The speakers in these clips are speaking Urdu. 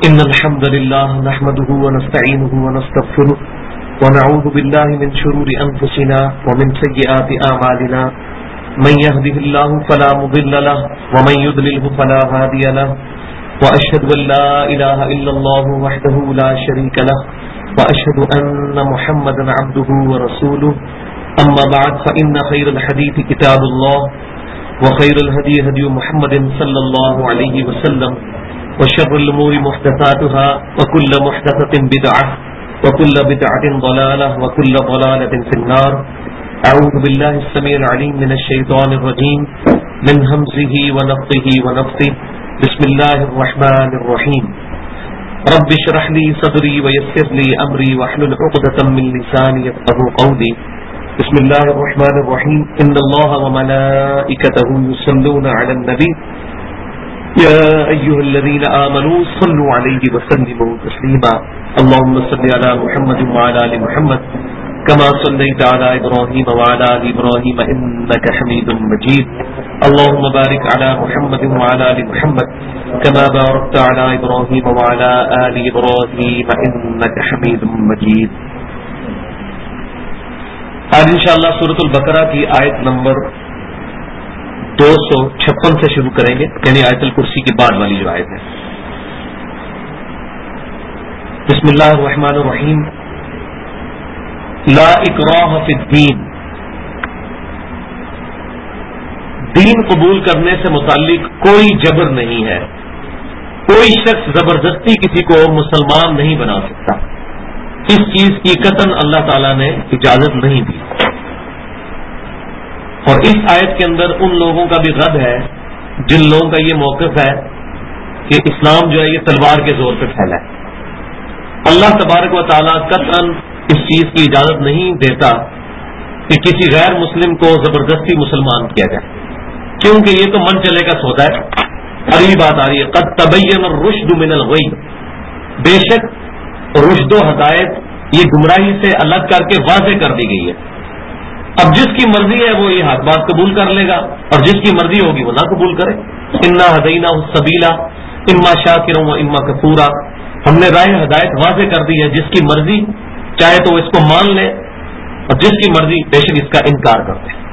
إن الحمد لله نحمده ونستعينه ونستغفره ونعوذ بالله من شرور أنفسنا ومن سيئات أعمالنا من يهده الله فلا مضل له ومن يضلله فلا هادي له وأشهد أن لا إله إلا الله وحده لا شريك له وأشهد أن محمدا عبده ورسوله أما بعد فإن خير الحديث كتاب الله وخير الهدي هدي محمد صلى الله عليه وسلم وشر الأمور محدثاتها وكل محدثة بدعة وكل بدعة ضلالة وكل ضلالة في النار. أعوذ بالله السميع العليم من الشيطان الرجيم من همزه ونفخه ونفثه. بسم الله الرحمن الرحيم. رب اشرح لي صدري ويسر لي أمري واحلل عقدة من لساني يفقهوا قولي. بسم الله الرحمن الرحيم. إن الله وملائكته يصلون على النبي يا أيها الذين آمنوا صلوا عليه وسلموا تسليما. اللهم صل على محمد وعلى آل محمد كما صليت على إبراهيم وعلى آل إبراهيم إنك حميد مجيد. اللهم بارك على محمد وعلى آل محمد كما باركت على إبراهيم وعلى آل إبراهيم إنك حميد مجيد. آج انشاءاللہ سورۃ البقرہ کی آیت نمبر 256 سے شروع کریں گے، یعنی آیت الکرسی کے بعد والی جو آیت ہے. بسم اللہ الرحمن الرحیم. لا اکراہ فی الدین. دین قبول کرنے سے متعلق کوئی جبر نہیں ہے. کوئی شخص زبردستی کسی کو مسلمان نہیں بنا سکتا. اس چیز کی قطعاً اللہ تعالیٰ نے اجازت نہیں دی. اور اس آیت کے اندر ان لوگوں کا بھی رد ہے جن لوگوں کا یہ موقف ہے کہ اسلام جو ہے یہ تلوار کے زور پہ پھیلا ہے. اللہ تبارک و تعالیٰ قطعاً اس چیز کی اجازت نہیں دیتا کہ کسی غیر مسلم کو زبردستی مسلمان کیا جائے، کیونکہ یہ تو من چلے کا سودا ہے. اگلی بات آ رہی ہے قد تبین الرشد من الغی. بے شک رشد و ہدایت یہ گمراہی سے الگ کر کے واضح کر دی گئی ہے. اب جس کی مرضی ہے وہ یہ حق بات قبول کر لے گا، اور جس کی مرضی ہوگی وہ نہ قبول کرے. انا ہدیناہ السبیلا اما شاکرا و اما کفورا. ہم نے راہ ہدایت واضح کر دی ہے، جس کی مرضی چاہے تو اس کو مان لے، اور جس کی مرضی بے شک اس کا انکار کرتے ہیں.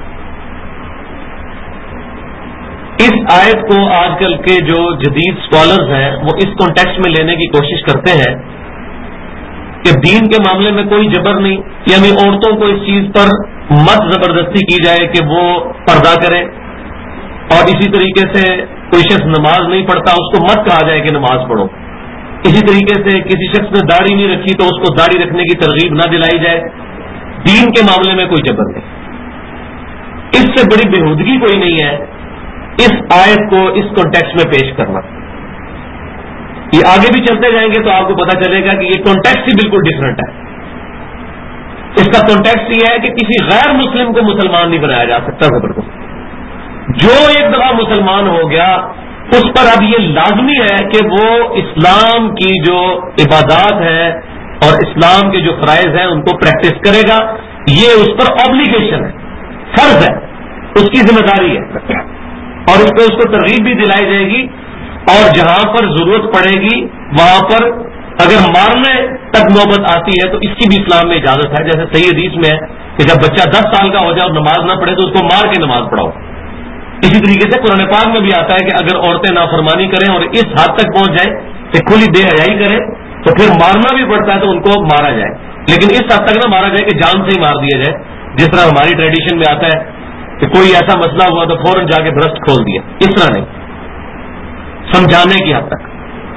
اس آیت کو آج کل کے جو جدید اسکالرز ہیں وہ اس کانٹیکسٹ میں لینے کی کوشش کرتے ہیں کہ دین کے معاملے میں کوئی جبر نہیں، یعنی عورتوں کو اس چیز پر مت زبردستی کی جائے کہ وہ پردہ کریں، اور اسی طریقے سے کوئی شخص نماز نہیں پڑھتا اس کو مت کہا جائے کہ نماز پڑھو. اسی طریقے سے کسی شخص نے داڑھی نہیں رکھی تو اس کو داڑھی رکھنے کی ترغیب نہ دلائی جائے. دین کے معاملے میں کوئی جبر نہیں. اس سے بڑی بےہودگی کوئی نہیں ہے اس آیت کو اس کانٹیکسٹ میں پیش کرنا. یہ آگے بھی چلتے جائیں گے تو آپ کو پتا چلے گا کہ یہ کانٹیکسٹ ہی بالکل ڈفرنٹ ہے. اس کا کانٹیکسٹ یہ ہے کہ کسی غیر مسلم کو مسلمان نہیں بنایا جا سکتا زبردست. جو ایک دفعہ مسلمان ہو گیا اس پر اب یہ لازمی ہے کہ وہ اسلام کی جو عبادات ہے اور اسلام کے جو فرائض ہیں ان کو پریکٹس کرے گا. یہ اس پر آبلیگیشن ہے، فرض ہے، اس کی ذمہ داری ہے، اور اس پہ اس کو ترغیب بھی دلائی جائے گی. اور جہاں پر ضرورت پڑے گی وہاں پر اگر مارنے تک نوبت آتی ہے تو اس کی بھی اسلام میں اجازت ہے. جیسے صحیح حدیث میں ہے کہ جب بچہ 10 سال کا ہو جائے اور نماز نہ پڑھے تو اس کو مار کے نماز پڑھاؤ. اسی طریقے سے قرآن پاک میں بھی آتا ہے کہ اگر عورتیں نافرمانی کریں اور اس حد تک پہنچ جائیں کہ کھلی بے حیائی کریں تو پھر مارنا بھی پڑتا ہے تو ان کو مارا جائے، لیکن اس حد تک نہ مارا جائے کہ جان سے ہی مار دیا جائے. جس طرح ہماری ٹریڈیشن میں آتا ہے کہ کوئی ایسا مسئلہ ہوا تو فوراً جا کے برسٹ کھول دیا، اس طرح نہیں، سمجھانے کی حد تک.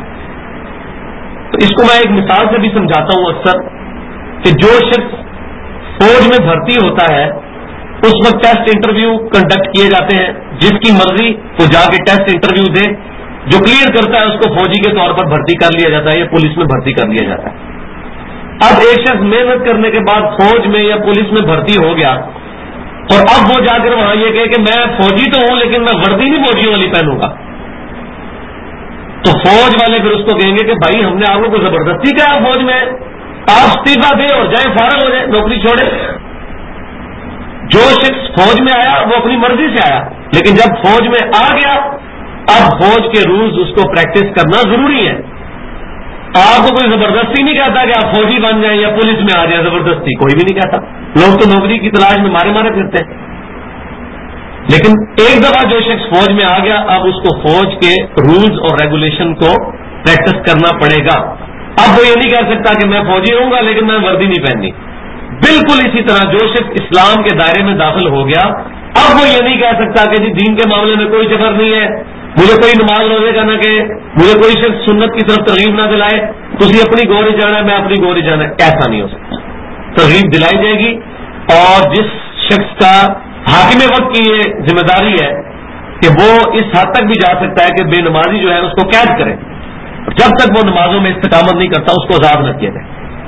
تو اس کو میں ایک مثال سے بھی سمجھاتا ہوں اکثر کہ جو شخص فوج میں بھرتی ہوتا ہے اس وقت ٹیسٹ انٹرویو کنڈکٹ کیے جاتے ہیں. جس کی مرضی وہ جا کے ٹیسٹ انٹرویو دے، جو کلیئر کرتا ہے اس کو فوجی کے طور پر بھرتی کر لیا جاتا ہے یا پولیس میں بھرتی کر لیا جاتا ہے. اب ایک شخص محنت کرنے کے بعد فوج میں یا پولیس میں بھرتی ہو گیا اور اب وہ جا کر وہاں یہ کہے کہ میں فوجی تو ہوں لیکن میں وردی نہیں فوجی والی پہنوں گا، تو فوج والے پھر اس کو کہیں گے کہ بھائی ہم نے آپ کو زبردستی کہا فوج میں، آپ استعفا دیں اور جائیں، فارغ ہو جائیں، نوکری چھوڑیں. جو شخص فوج میں آیا وہ اپنی مرضی سے آیا، لیکن جب فوج میں آ گیا اب فوج کے رولز اس کو پریکٹس کرنا ضروری ہے. آپ کو کوئی زبردستی نہیں کہتا کہ آپ فوجی بن جائیں یا پولیس میں آ جائیں، زبردستی کوئی بھی نہیں کہتا. لوگ تو نوکری کی تلاش میں مارے مارے پھرتے ہیں. لیکن ایک دفعہ جو شخص فوج میں آ گیا، اب اس کو فوج کے رولز اور ریگولیشن کو پریکٹس کرنا پڑے گا. اب وہ یہ نہیں کہہ سکتا کہ میں فوجی ہوں گا لیکن میں وردی نہیں پہننی. بالکل اسی طرح جو شخص اسلام کے دائرے میں داخل ہو گیا، اب وہ یہ نہیں کہہ سکتا کہ جی دین کے معاملے میں کوئی جبر نہیں ہے، مجھے کوئی نماز روزے کا نہ کہ، مجھے کوئی شخص سنت کی طرف ترغیب نہ دلائے، تسی اپنی گوری جانا ہے میں اپنی گوری جانا ہے. ایسا نہیں ہو سکتا. ترغیب دلائی جائے گی، اور جس شخص کا حاکم وقت کی یہ ذمہ داری ہے کہ وہ اس حد تک بھی جا سکتا ہے کہ بے نمازی جو ہے اس کو قید کرے، جب تک وہ نمازوں میں استقامت نہیں کرتا اس کو آزاد نہ کیا جائے.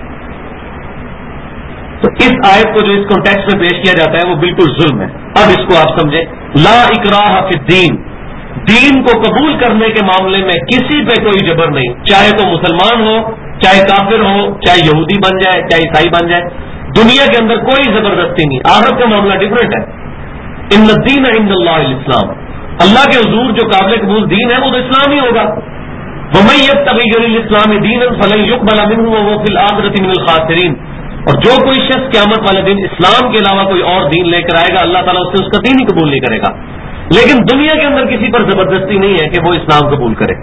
تو اس آیت کو جو اس کانٹیکسٹ میں پیش کیا جاتا ہے وہ بالکل ظلم ہے. اب اس کو آپ سمجھیں. لا اکراہ فی الدین، دین کو قبول کرنے کے معاملے میں کسی پہ کوئی جبر نہیں، چاہے تو مسلمان ہو، چاہے کافر ہو، چاہے یہودی بن جائے، چاہے عیسائی بن جائے. دنیا کے اندر کوئی زبردستی نہیں. آخرت کا معاملہ ڈفرینٹ ہے. ان الدین عند اللہ الاسلام، اللہ کے حضور جو قابل قبول دین ہے وہ تو اسلام ہی ہوگا. ومن یبتغی غیر الاسلام دینا فلن یقبل منہ وهو فی الآخرۃ من الخاسرین. اور جو کوئی شخص قیامت والے دن اسلام کے علاوہ کوئی اور دین لے کر آئے گا، اللہ تعالیٰ اس سے اس کا دین ہی قبول نہیں کرے گا. لیکن دنیا کے اندر کسی پر زبردستی نہیں ہے کہ وہ اسلام قبول کرے.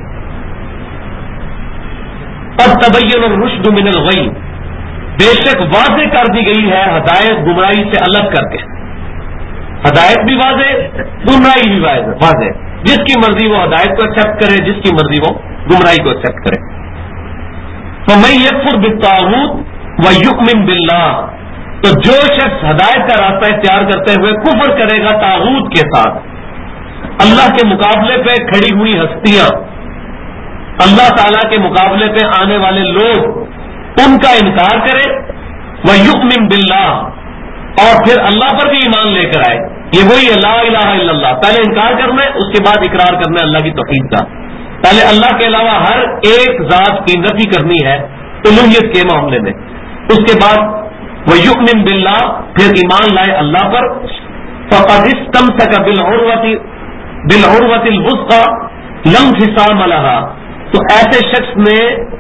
قد تبین الرشد من الغی، بے شک واضح کر دی گئی ہے ہدایت گمراہی سے الگ کر کے. ہدایت بھی واضح، گمراہی بھی واضح. جس کی مرضی وہ ہدایت کو ایکسپٹ کرے، جس کی مرضی وہ گمراہی کو ایکسپٹ کرے. فمن یکفر بالطاغوت ویؤمن باللہ، تو جو شخص ہدایت کا راستہ اختیار کرتے ہوئے کفر کرے گا طاغوت کے ساتھ، اللہ کے مقابلے پہ کھڑی ہوئی ہستیاں، اللہ تعالی کے مقابلے پہ آنے والے لوگ، ان کا انکار کرے، ویؤمن باللہ، اور پھر اللہ پر بھی ایمان لے کر آئے. یہ وہی لا الہ الا اللہ، پہلے انکار کرنا ہے، اس کے بعد اقرار کرنا ہے اللہ کی توحید کا. پہلے اللہ کے علاوہ ہر ایک ذات کی نفی کرنی ہے الوہیت کے معاملے میں، اس کے بعد ویؤمن باللہ، پھر ایمان لائے اللہ پر. فقد استمسک بالعروۃ الوثقی لا انفصام لها، تو ایسے شخص نے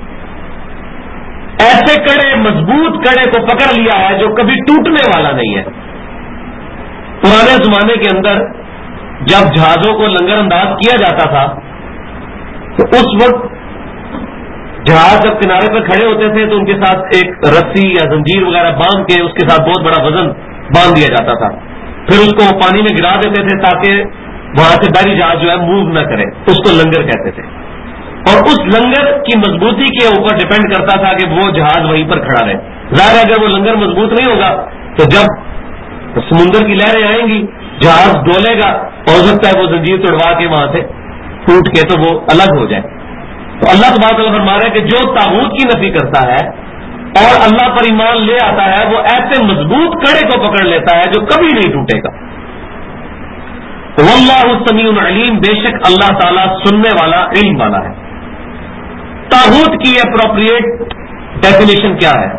ایسے کڑے مضبوط کڑے کو پکڑ لیا ہے جو کبھی ٹوٹنے والا نہیں ہے. پرانے زمانے کے اندر جب جہازوں کو لنگر انداز کیا جاتا تھا تو اس وقت جہاز جب کنارے پر کھڑے ہوتے تھے تو ان کے ساتھ ایک رسی یا زنجیر وغیرہ باندھ کے اس کے ساتھ بہت بڑا وزن باندھ دیا جاتا تھا. پھر اس کو پانی میں گرا دیتے تھے تاکہ وہاں سے بحری جہاز جو ہے موو نہ کرے. اس کو لنگر کہتے تھے. اور اس لنگر کی مضبوطی کے اوپر ڈپینڈ کرتا تھا کہ وہ جہاز وہیں پر کھڑا رہے. ظاہر ہے اگر وہ لنگر مضبوط نہیں ہوگا تو جب سمندر کی لہریں آئیں گی جہاز ڈولے گا، ہو سکتا ہے وہ زنجیر توڑوا کے وہاں سے ٹوٹ کے تو وہ الگ ہو جائے. تو اللہ تبارک و تعالیٰ فرما رہا ہے کہ جو طاغوت کی نفی کرتا ہے اور اللہ پر ایمان لے آتا ہے وہ ایسے مضبوط کڑے کو پکڑ لیتا ہے جو کبھی نہیں ٹوٹے گا. واللہ سمیع علیم، بے شک اللہ تعالیٰ سننے والا، علم والا ہے. طاغوت کی اپروپریٹ ڈیفینیشن کیا ہے؟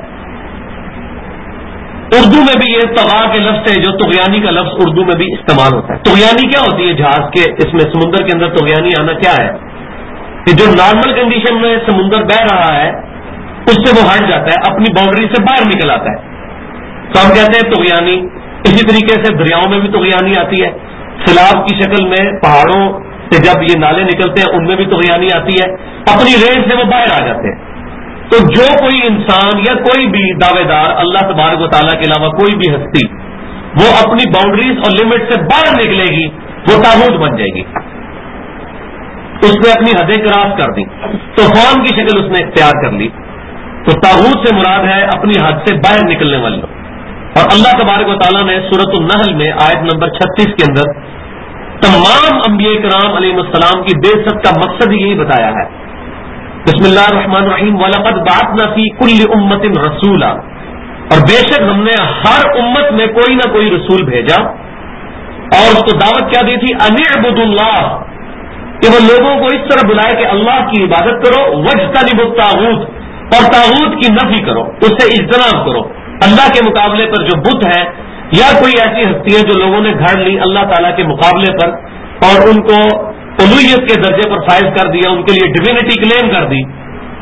اردو میں بھی یہ طغا کے لفظ ہے، جو طغیانی کا لفظ اردو میں بھی استعمال ہوتا ہے. طغیانی کیا ہوتی ہے؟ جہاز کے اس میں سمندر کے اندر طغیانی آنا کیا ہے کہ جو نارمل کنڈیشن میں سمندر بہ رہا ہے اس سے وہ ہٹ جاتا ہے، اپنی باؤنڈری سے باہر نکل آتا ہے، تو ہم کہتے ہیں طغیانی. اسی طریقے سے دریاؤں میں بھی طغیانی آتی ہے، سیلاب کی شکل میں پہاڑوں سے جب یہ نالے نکلتے ہیں ان میں بھی طغیانی آتی ہے، اپنی رینج سے وہ باہر آ جاتے ہیں. تو جو کوئی انسان یا کوئی بھی دعوے دار، اللہ تبارک و تعالیٰ کے علاوہ کوئی بھی ہستی، وہ اپنی باؤنڈریز اور لمٹ سے باہر نکلے گی وہ طاغوت بن جائے گی. اس نے اپنی حدیں کراس کر دی، طوفان کی شکل اس نے اختیار کر لی. تو طاغوت سے مراد ہے اپنی حد سے باہر نکلنے والے لوگ. اور اللہ تبارک و تعالیٰ نے سورۃ النحل میں آیت نمبر 36 کے اندر تمام انبیاء کرام علیہ السلام کی بعثت کا مقصد ہی یہی بتایا ہے. بسم اللہ الرحمن الرحیم. وَلَقَدْ بَعَثْنَا فِي كُلِّ أُمَّةٍ رَسُولًا، اور بے شک ہم نے ہر امت میں کوئی نہ کوئی رسول بھیجا اور اس کو دعوت کیا دی تھی، أَنِ اعْبُدُوا اللَّهَ، کہ وہ لوگوں کو اس طرح بلائے کہ اللہ کی عبادت کرو، وَاجْتَنِبُوا الطَّاغُوتَ، اور طاغوت کی نفی کرو، اس سے اجتناب کرو. اللہ کے مقابلے پر جو بت ہے یا کوئی ایسی ہستی ہے جو لوگوں نے گھڑ لی اللہ تعالیٰ کے مقابلے پر اور ان کو الوہیت کے درجے پر فائز کر دیا، ان کے لیے ڈیوینٹی کلیم کر دی،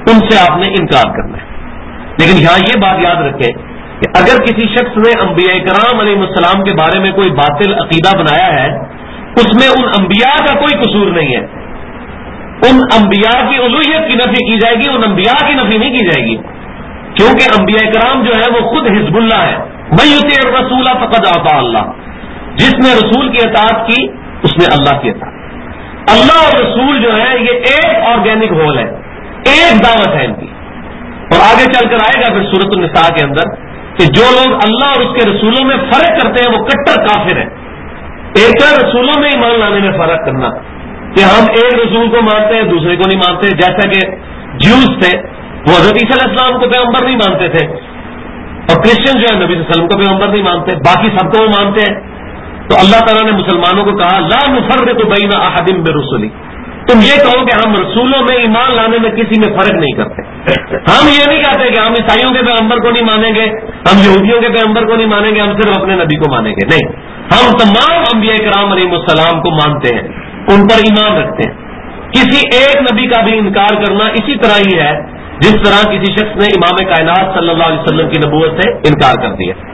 ان سے آپ نے انکار کرنا ہے. لیکن یہاں یہ بات یاد رکھیں کہ اگر کسی شخص نے انبیاء کرام علیہ السلام کے بارے میں کوئی باطل عقیدہ بنایا ہے، اس میں ان انبیاء کا کوئی قصور نہیں ہے. ان انبیاء کی الوہیت کی نفی کی جائے گی، ان انبیاء کی نفی نہیں کی جائے گی، کیونکہ انبیاء کرام جو ہے وہ خود حزب اللہ ہے. من یطیع الرسول فقد اطاع اللہ، جس نے رسول کی اطاعت کی اس نے اللہ کی اطاعت. اللہ اور رسول جو ہے یہ ایک آرگینک ہول ہے، ایک دعوت ہے ان کی. اور آگے چل کر آئے گا پھر سورۃ النساء کے اندر کہ جو لوگ اللہ اور اس کے رسولوں میں فرق کرتے ہیں وہ کٹر کافر ہیں. ایک تو رسولوں میں ایمان لانے میں فرق کرنا کہ ہم ایک رسول کو مانتے ہیں دوسرے کو نہیں مانتے، جیسا کہ جیوز تھے وہ حضرت عیسیٰ علیہ السلام کو پیغمبر نہیں مانتے تھے، اور کرسچن جو ہے نبی صلی اللہ علیہ وسلم کو پیغمبر نہیں مانتے، باقی سب کو وہ مانتے ہیں. تو اللہ تعالیٰ نے مسلمانوں کو کہا لا نفرق بین احد من رسلی، تم یہ کہو کہ ہم رسولوں میں ایمان لانے میں کسی میں فرق نہیں کرتے. ہم یہ نہیں کہتے کہ ہم عیسائیوں کے پیغمبر کو نہیں مانیں گے، ہم یہودیوں کے پیغمبر کو نہیں مانیں گے، ہم صرف اپنے نبی کو مانیں گے. نہیں، ہم تمام انبیاء کرام علیہ السلام کو مانتے ہیں، ان پر ایمان رکھتے ہیں. کسی ایک نبی کا بھی انکار کرنا اسی طرح ہی ہے جس طرح کسی شخص نے امام کائنات صلی اللہ علیہ وسلم کی نبوت سے انکار کر دیا.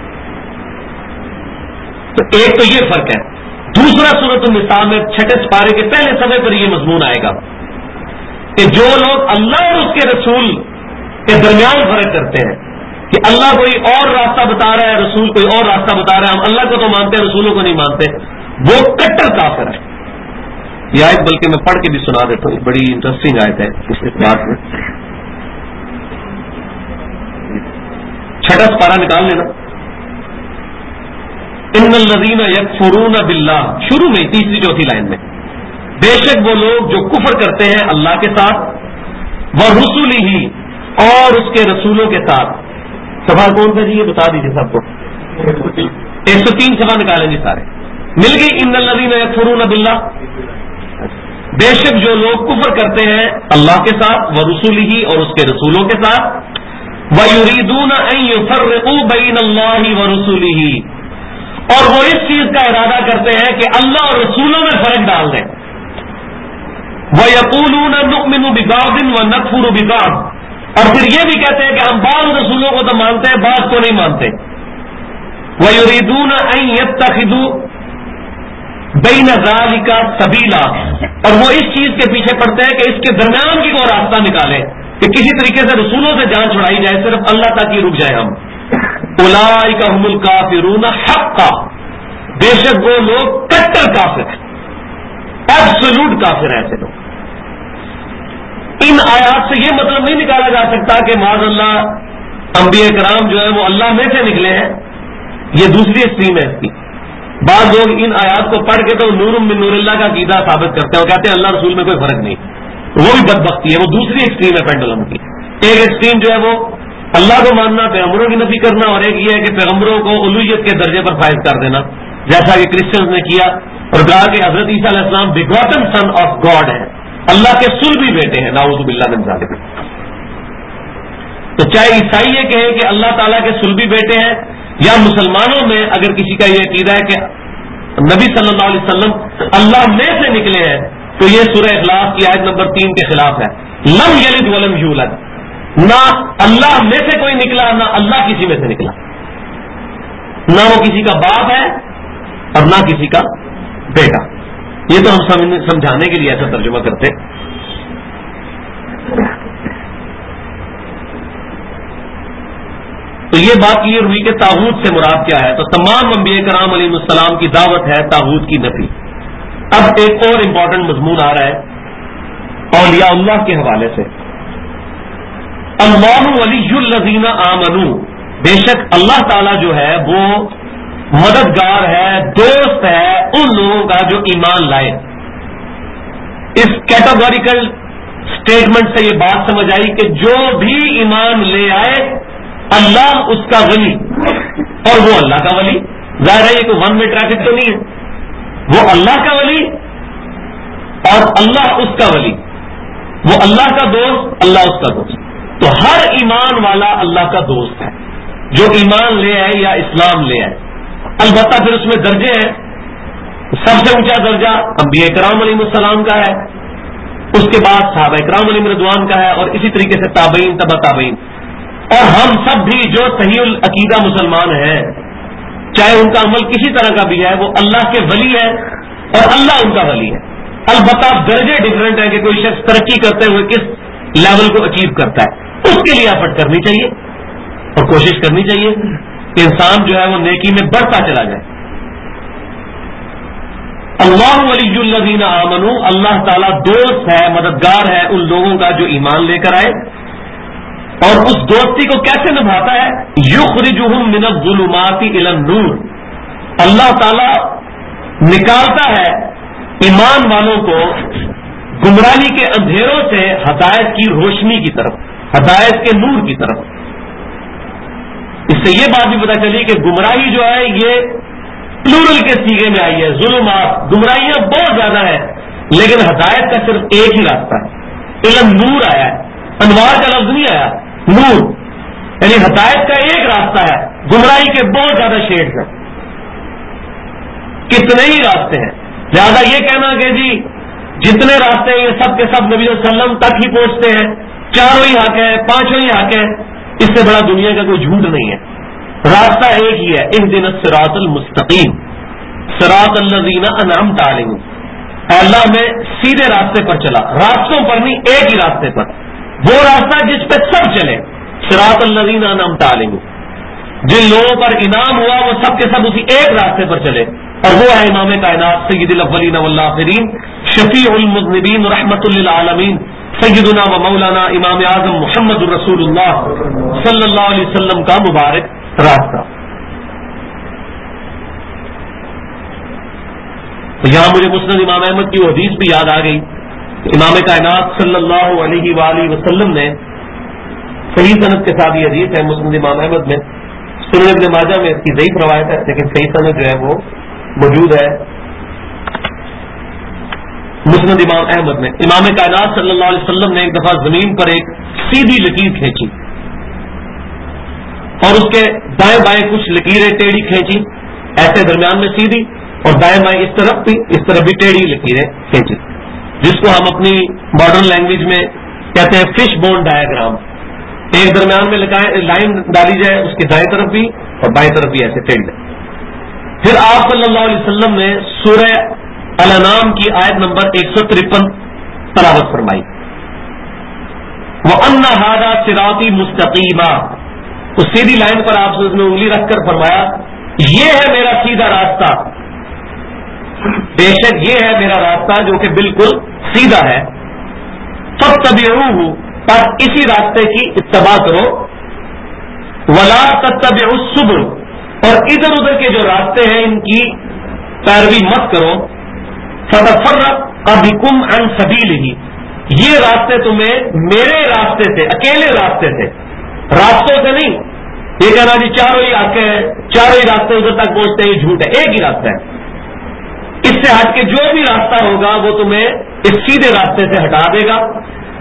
تو ایک تو یہ فرق ہے. دوسرا سورۃ النساء میں 6 سپارے کے پہلے صفحے پر یہ مضمون آئے گا کہ جو لوگ اللہ اور اس کے رسول کے درمیان فرق کرتے ہیں کہ اللہ کوئی اور راستہ بتا رہا ہے، رسول کوئی اور راستہ بتا رہا ہے، ہم اللہ کو تو مانتے ہیں رسولوں کو نہیں مانتے، وہ کٹر کافر ہے. یہ آیت بلکہ میں پڑھ کے بھی سنا دیتا ہوں، بڑی انٹرسٹنگ آیت ہے اس بات میں. 6 سپارہ نکال لینا. ان الذین یکفرون باللہ، شروع میں تیسری چوتھی لائن میں، بے شک وہ لوگ جو کفر کرتے ہیں اللہ کے ساتھ، ورسلہ، اور اس کے رسولوں کے ساتھ. سوال کون سا جی یہ بتا دیجیے سب کو. 103 سوال نکالیں گے سارے مل گئی. ان الذین یکفرون باللہ، بے شک جو لوگ کفر کرتے ہیں اللہ کے ساتھ، ورسلہ، اور اس کے رسولوں کے ساتھ، ویریدون ان یفرقوا بین اللہ ورسلہ، اور وہ اس چیز کا ارادہ کرتے ہیں کہ اللہ اور رسولوں میں فرق ڈال دیں. وَيَقُولُونَ نُؤْمِنُ بِبَعْضٍ وَنَكْفُرُ بِبَعْضٍ، اور پھر یہ بھی کہتے ہیں کہ ہم بعض رسولوں کو تو مانتے ہیں بعض کو نہیں مانتے. وَيُرِيدُونَ أَن يَتَّخِذُوا بَيْنَ ذَلِكَ سَبِيلًا، اور وہ اس چیز کے پیچھے پڑتے ہیں کہ اس کے درمیان کی کوئی راستہ نکالیں کہ کسی طریقے سے رسولوں سے جان چھڑائی جائے، صرف اللہ تک ہی رک جائے ہم. اولئک هم الکافرون حقا، بے شک وہ لوگ کٹر کافر ہیں، ایبسولوٹ کافر ہیں ایسے لوگ. ان آیات سے یہ مطلب نہیں نکالا جا سکتا کہ معاذ اللہ انبیاء کرام جو ہے وہ اللہ میں سے نکلے ہیں. یہ دوسری ایکسٹریم ہے اس کی. بعض لوگ ان آیات کو پڑھ کے تو نور من نور اللہ کا عقیدہ ثابت کرتے ہیں اور کہتے ہیں اللہ رسول میں کوئی فرق نہیں. وہ بھی بدبختی ہے، وہ دوسری ایکسٹریم ہے پینڈولم کی. ایک ایکسٹریم جو ہے وہ اللہ کو ماننا، پیغمبروں کی نفی کرنا، اور ایک یہ ہے کہ پیغمبروں کو الوہیت کے درجے پر فائز کر دینا، جیسا کہ کرسچنز نے کیا اور کہا کہ حضرت عیسیٰ علیہ السلام بیگوٹن سن آف گاڈ ہے، اللہ کے صلبی بیٹے ہیں. نعوذ باللہ من ذالک. تو چاہے عیسائی یہ کہیں کہ اللہ تعالیٰ کے صلبی بیٹے ہیں، یا مسلمانوں میں اگر کسی کا یہ عقیدہ ہے کہ نبی صلی اللہ علیہ وسلم اللہ میں سے نکلے ہیں، تو یہ سورہ اخلاص کی آیت نمبر 3 کے خلاف ہے. لم یلد ولم یولد، نہ اللہ میں سے کوئی نکلا نہ اللہ کسی میں سے نکلا، نہ وہ کسی کا باپ ہے اور نہ کسی کا بیٹا. یہ تو ہم سمجھانے کے لیے ایسا ترجمہ کرتے. تو یہ بات یہ ہوئی کہ طاغوت سے مراد کیا ہے. تو تمام انبیاء کرام علیہ السلام کی دعوت ہے طاغوت کی نفی. اب ایک اور امپورٹنٹ مضمون آ رہا ہے اولیاء اللہ کے حوالے سے. اللہ ولی الذین آمنوا، بے شک اللہ تعالیٰ جو ہے وہ مددگار ہے، دوست ہے ان لوگوں کا جو ایمان لائے. اس کیٹاگوریکل اسٹیٹمنٹ سے یہ بات سمجھ آئی کہ جو بھی ایمان لے آئے اللہ اس کا ولی اور وہ اللہ کا ولی. ظاہر ہے یہ کوئی ون وے ٹریفک تو نہیں ہے، وہ اللہ کا ولی اور اللہ اس کا ولی، وہ اللہ کا دوست اللہ اس کا دوست. تو ہر ایمان والا اللہ کا دوست ہے جو ایمان لے آئے یا اسلام لے آئے. البتہ پھر اس میں درجے ہیں. سب سے اونچا درجہ انبیاء کرام علیہ السلام کا ہے، اس کے بعد صحابہ کرام علیہم رضوان کا ہے، اور اسی طریقے سے تابعین تبع تابعین، اور ہم سب بھی جو صحیح العقیدہ مسلمان ہیں، چاہے ان کا عمل کسی طرح کا بھی ہے، وہ اللہ کے ولی ہے اور اللہ ان کا ولی ہے۔ البتہ درجے ڈفرنٹ ہیں کہ کوئی شخص ترقی کرتے ہوئے کس لیول کو اچیو کرتا ہے، اس کے لیے ایفرٹ کرنی چاہیے اور کوشش کرنی چاہیے کہ انسان جو ہے وہ نیکی میں بڑھتا چلا جائے۔ اللہ ولی الذین آمنوا، اللہ تعالیٰ دوست ہے، مددگار ہے ان لوگوں کا جو ایمان لے کر آئے، اور اس دوستی کو کیسے نبھاتا ہے؟ یخرجہم من الظلمات الی النور، اللہ تعالیٰ نکالتا ہے ایمان والوں کو گمراہی کے اندھیروں سے ہدایت کی روشنی کی طرف، ہدایت کے نور کی طرف۔ اس سے یہ بات بھی پتہ چلی کہ گمراہی جو ہے یہ پلورل کے سیغے میں آئی ہے، ظلمات، گمراہیاں بہت زیادہ ہیں، لیکن ہدایت کا صرف ایک ہی راستہ ہے، علم نور آیا ہے، انوار کا لفظ نہیں آیا، نور، یعنی ہدایت کا ایک راستہ ہے، گمراہی کے بہت زیادہ شیڈز ہیں، کتنے ہی راستے ہیں۔ لہذا یہ کہنا کہ جی جتنے راستے ہیں یہ سب کے سب نبی صلی اللہ علیہ وسلم تک ہی پہنچتے ہیں، چاروں ہی حق ہیں، پانچوں ہی حق ہیں، اس سے بڑا دنیا کا کوئی جھوٹ نہیں ہے۔ راستہ ایک ہی ہے، اہدنا الصراط المستقیم صراط الذین انعمت علیہم، اے اللہ میں سیدھے راستے پر چلا، راستوں پر نہیں، ایک ہی راستے پر، وہ راستہ جس پہ سب چلے، صراط الذین انعمت علیہم، جن لوگوں پر انعام ہوا وہ سب کے سب اسی ایک راستے پر چلے، اور وہ ہے امام کائنات سید الاولین والآخرین شفیع المذنبین رحمت للعالمین سیدنا و مولانا امام اعظم محمد الرسول اللہ صلی اللہ علیہ وسلم کا مبارک راستہ۔ تو یہاں مجھے مسند امام احمد کی وہ حدیث بھی یاد آ گئی، امام کائنات صلی اللہ علیہ وآلہ وسلم نے، صحیح سند کے ساتھ یہ حدیث ہے مسند امام احمد میں، سنن ابن ماجہ میں اس کی ضعیف روایت ہے لیکن صحیح سند جو ہے وہ موجود ہے مسند امام احمد میں۔ امام کائنات صلی اللہ علیہ وسلم نے ایک دفعہ زمین پر ایک سیدھی لکیر کھینچی اور اس کے دائیں بائیں کچھ لکیریں ٹیڑھی کھینچی، ایسے درمیان میں سیدھی، اور دائیں بائیں اس طرف بھی ٹیڑھی لکیریں کھینچی، جس کو ہم اپنی ماڈرن لینگویج میں کہتے ہیں فش بون ڈایاگرام۔ ایک درمیان میں لائن ڈالی جائے، اس کے دائیں طرف بھی اور بائیں طرف بھی ایسے ٹیڑھ جائے۔ پھر آپ صلی اللہ علیہ وسلم نے سورہ الانعام کی آیت نمبر 153 تلاوت فرمائی، وَأَنَّ هَذَا صِرَاطِي مُسْتَقِيمًا، اس سیدھی لائن پر آپ نے انگلی رکھ کر فرمایا یہ ہے میرا سیدھا راستہ، بے شک یہ ہے میرا راستہ جو کہ بالکل سیدھا ہے، فَاتَّبِعُوهُ، پر اسی راستے کی اتباع کرو، وَلَا تَتَّبِعُوا السُّبُلَ، اور ادھر ادھر کے جو راستے ہیں ان کی پیروی مت کرو، فَتَفَرَّقَ بِكُمْ عَنْ سَبِيلِهِ، یہ راستے تمہیں میرے راستے سے، اکیلے راستے سے، راستوں سے نہیں، یہ کہنا جی چاروں ہی آتے ہیں، چاروں ہی راستے ادھر تک پہنچتے ہیں، یہ جھوٹ ہے، ایک ہی راستہ ہے، اس سے ہٹ کے جو بھی راستہ ہوگا وہ تمہیں اس سیدھے راستے سے ہٹا دے گا۔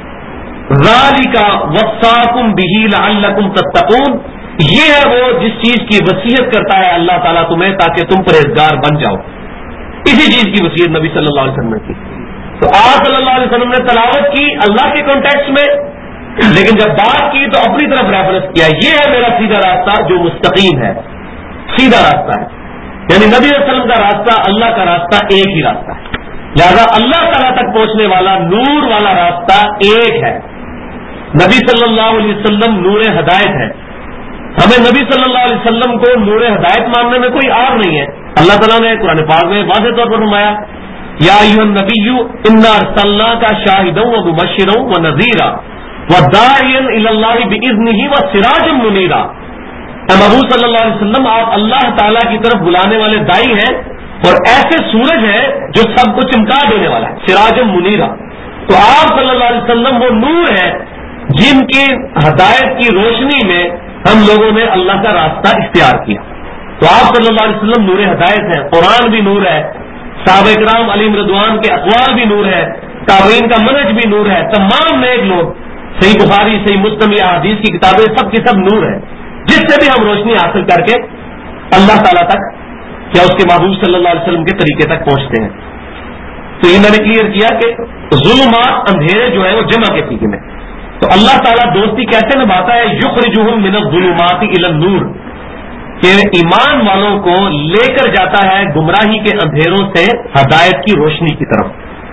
ذَلِكَ وَصَّاكُمْ بِهِ لَعَلَّكُمْ تَتَّقُونَ، یہ ہے وہ جس چیز کی وصیت کرتا ہے اللہ تعالیٰ تمہیں تاکہ تم پرہیزگار بن جاؤ، اسی چیز کی وصیت نبی صلی اللہ علیہ وسلم نے کی۔ تو آپ صلی اللہ علیہ وسلم نے تلاوت کی اللہ کے کانٹیکسٹ میں، لیکن جب بات کی تو اپنی طرف ریفرنس کیا، یہ ہے میرا سیدھا راستہ جو مستقیم ہے، سیدھا راستہ ہے، یعنی نبی صلی اللہ علیہ وسلم کا راستہ، اللہ کا راستہ ایک ہی راستہ ہے، لہذا اللہ تعالیٰ تک پہنچنے والا نور والا راستہ ایک ہے، نبی صلی اللہ علیہ وسلم نور ہدایت ہے، ہمیں نبی صلی اللہ علیہ وسلم کو نور ہدایت ماننے میں کوئی آر نہیں ہے۔ اللہ تعالیٰ نے قرآن پاک میں واضح طور پر فرمایا یا ایھا النبی انا ارسلناک شاہدا ومبشرا ونذیرا وداعیا الی اللہ باذنہ وسراجا منیرا، اے محبوب صلی اللہ علیہ وسلم آپ اللہ تعالیٰ کی طرف بلانے والے دائی ہیں اور ایسے سورج ہے جو سب کو چمکا دینے والا ہے، سراجا منیرا۔ تو آپ صلی اللہ علیہ وسلم وہ نور ہے جن کی ہدایت کی روشنی میں ہم لوگوں نے اللہ کا راستہ اختیار کیا۔ تو آپ صلی اللہ علیہ وسلم نور ہدایت ہیں، قرآن بھی نور ہے، صحابہ کرام علیہم رضوان کے اقوال بھی نور ہے، تابعین کا منہج بھی نور ہے، تمام نیک لوگ، صحیح بخاری، صحیح مسلم، یا حدیث کی کتابیں سب کی سب نور ہے، جس سے بھی ہم روشنی حاصل کر کے اللہ تعالیٰ تک یا اس کے محبوب صلی اللہ علیہ وسلم کے طریقے تک پہنچتے ہیں۔ تو یہ میں نے کلیئر کیا کہ ظلمات اندھیرے جو ہے وہ جمع کے سیکھے میں. تو اللہ تعالیٰ دوستی کیسے نبھاتا ہے؟ یخرجہم من الظلمات الی النور، کہ ایمان والوں کو لے کر جاتا ہے گمراہی کے اندھیروں سے ہدایت کی روشنی کی طرف.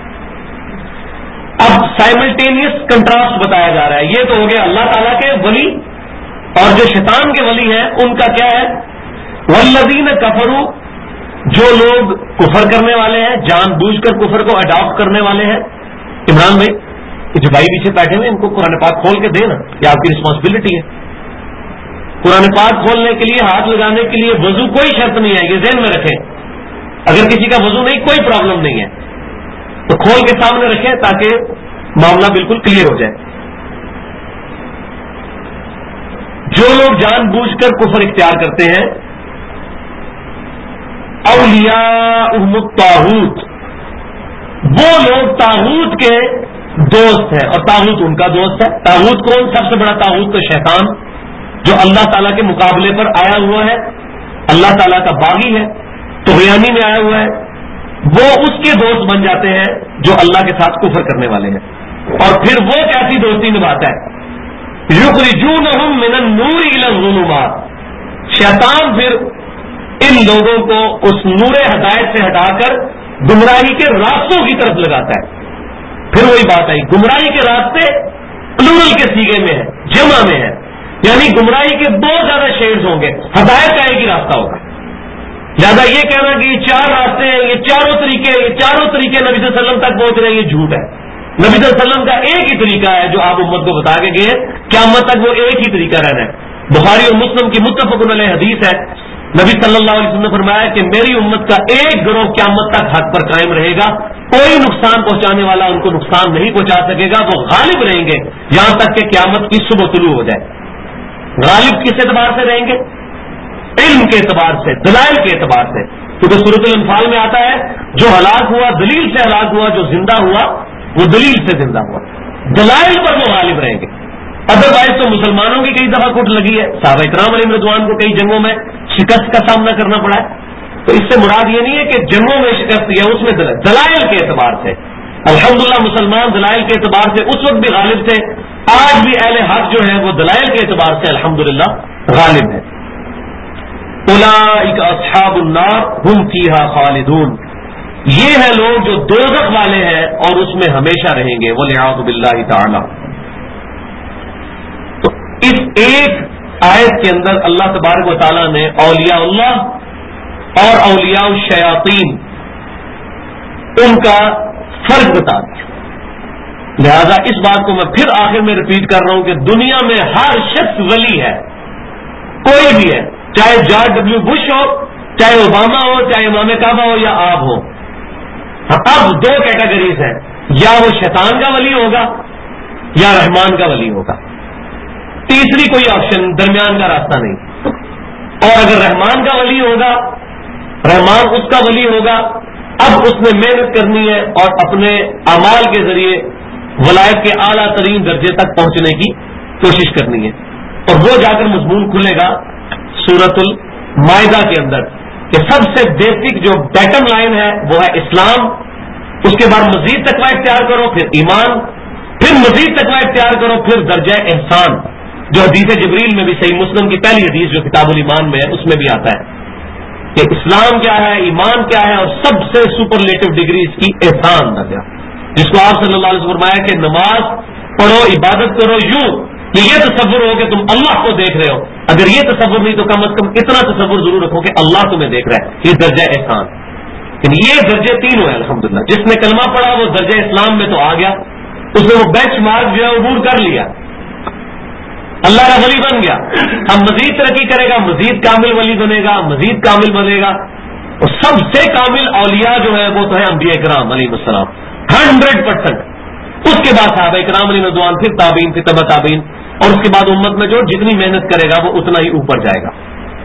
اب سائملٹینیس کنٹراسٹ بتایا جا رہا ہے. یہ تو ہو گیا اللہ تعالیٰ کے ولی، اور جو شیطان کے ولی ہیں ان کا کیا ہے؟ والذین کفروا، جو لوگ کفر کرنے والے ہیں، جان بوجھ کر کفر کو اڈاپٹ کرنے والے ہیں. عمران بھائی یہ جو بھائی پیچھے بیٹھے ہوئے ان کو قرآن پاک کھول کے دینا، یہ آپ کی رسپانسبلٹی ہے. قرآن پاک کھولنے کے لیے، ہاتھ لگانے کے لیے وضو کوئی شرط نہیں ہے، یہ ذہن میں رکھیں. اگر کسی کا وضو نہیں کوئی پرابلم نہیں ہے تو کھول کے سامنے رکھیں تاکہ معاملہ بالکل کلیئر ہو جائے. جو لوگ جان بوجھ کر کفر اختیار کرتے ہیں، اولیاءہم الطاغوت، وہ لوگ طاغوت کے دوست ہیں، اور طاغوت ان کا دوست ہے. طاغوت کون؟ سب سے بڑا طاغوت تو شیطان، جو اللہ تعالیٰ کے مقابلے پر آیا ہوا ہے، اللہ تعالیٰ کا باغی ہے، طغیانی میں آیا ہوا ہے. وہ اس کے دوست بن جاتے ہیں جو اللہ کے ساتھ کفر کرنے والے ہیں. اور پھر وہ کیسی دوستی نبھاتا ہے؟ یخرجونہم من النور الی الظلمات، شیطان پھر ان لوگوں کو اس نور ہدایت سے ہٹا کر گمراہی کے راستوں کی طرف لگاتا ہے. پھر وہی بات آئی، گمراہی کے راستے پلورل کے سیغے میں ہے، جمع میں ہے، یعنی گمراہی کے بہت زیادہ شیڈز ہوں گے، ہدایت کا ایک ہی راستہ ہوگا. لہٰذا یہ کہنا کہ یہ چار راستے ہیں، یہ چاروں طریقے نبی صلی اللہ علیہ وسلم تک پہنچ رہے ہیں، یہ جھوٹ ہے. نبی صلی اللہ علیہ وسلم کا ایک ہی طریقہ ہے جو آپ امت کو بتا کے گئے، قیامت تک وہ ایک ہی طریقہ رہنا ہے. بخاری اور مسلم کی متفق علیہ حدیث ہے، نبی صلی اللہ علیہ وسلم نے فرمایا کہ میری امت کا ایک گروہ قیامت تک حق پر قائم رہے گا، کوئی نقصان پہنچانے والا ان کو نقصان نہیں پہنچا سکے گا، وہ غالب رہیں گے یہاں تک کہ قیامت کی صبح طلوع ہو جائے. غالب کس اعتبار سے رہیں گے؟ علم کے اعتبار سے، دلائل کے اعتبار سے. کیونکہ سورۃ الانفال میں آتا ہے جو ہلاک ہوا دلیل سے ہلاک ہوا، جو زندہ ہوا وہ دلیل سے زندہ ہوا. دلائل پر وہ غالب رہیں گے. ادروائز تو مسلمانوں کی کئی دفعہ کٹ لگی ہے، صحابہ کرام علیہ رضوان کو کئی جنگوں میں شکست کا سامنا کرنا پڑا ہے. تو اس سے مراد یہ نہیں ہے کہ جنگوں میں شکست یا اس میں دلائل کے اعتبار سے الحمدللہ مسلمان دلائل کے اعتبار سے اس وقت بھی غالب تھے، آج بھی اہل حق جو ہے وہ دلائل کے اعتبار سے الحمدللہ غالب ہے. اولئک اصحاب النار ہم فیہا خالدون، یہ ہیں لوگ جو دوزخ والے ہیں اور اس میں ہمیشہ رہیں گے. والعیاذ باللہ تعالی. تو اس ایک آیت کے اندر اللہ تبارک و تعالیٰ نے اولیاء اللہ اور اولیاء الشیاطین ان کا فرق بتا دیا. لہذا اس بات کو میں پھر آخر میں ریپیٹ کر رہا ہوں کہ دنیا میں ہر شخص ولی ہے، کوئی بھی ہے، چاہے جارج ڈبلیو بش ہو، چاہے اوباما ہو، چاہے امام کعبہ ہو یا آپ ہو. اب دو کیٹیگریز ہیں، یا وہ شیطان کا ولی ہوگا یا رحمان کا ولی ہوگا. تیسری کوئی آپشن درمیان کا راستہ نہیں. اور اگر رحمان کا ولی ہوگا، رحمان اس کا ولی ہوگا، اب اس نے محنت کرنی ہے اور اپنے اعمال کے ذریعے ولایت کے اعلیٰ ترین درجے تک پہنچنے کی کوشش کرنی ہے. اور وہ جا کر مضمون کھلے گا سورۃ المائدہ کے اندر کہ سب سے بیسک جو بیٹم لائن ہے وہ ہے اسلام، اس کے بعد مزید تقویٰ اختیار کرو، پھر ایمان، پھر مزید تقویٰ اختیار کرو، پھر درجہ احسان، جو حدیث جبریل میں بھی صحیح مسلم کی پہلی حدیث جو کتاب الایمان میں ہے اس میں بھی آتا ہے کہ اسلام کیا ہے، ایمان کیا ہے، اور سب سے سپرلیٹو ڈگری اس کی احسان درجہ، جس کو آپ صلی اللہ علیہ وسلم فرمایا کہ نماز پڑھو، عبادت کرو یوں کہ یہ تصور ہو کہ تم اللہ کو دیکھ رہے ہو. اگر یہ تصور نہیں تو کم از کم اتنا تصور ضرور رکھو کہ اللہ تمہیں دیکھ رہا ہے. یہ درجہ احسان، یعنی یہ درجے تینوں ہیں. الحمدللہ جس نے کلمہ پڑھا وہ درجہ اسلام میں تو آ گیا، اس نے وہ بینچ مارک جو ہے عبور کر لیا، اللہ کا ولی بن گیا. اب مزید ترقی کرے گا، مزید کامل ولی بنے گا، مزید کامل بنے گا. اور سب سے کامل اولیاء جو ہے وہ تو ہے انبیاء کرام علیہ السلام 100%. اس کے بعد صحابہ کرام علیہ رضوان، پھر تابعین، پھر تبع تابعین، اور اس کے بعد امت میں جو جتنی محنت کرے گا وہ اتنا ہی اوپر جائے گا.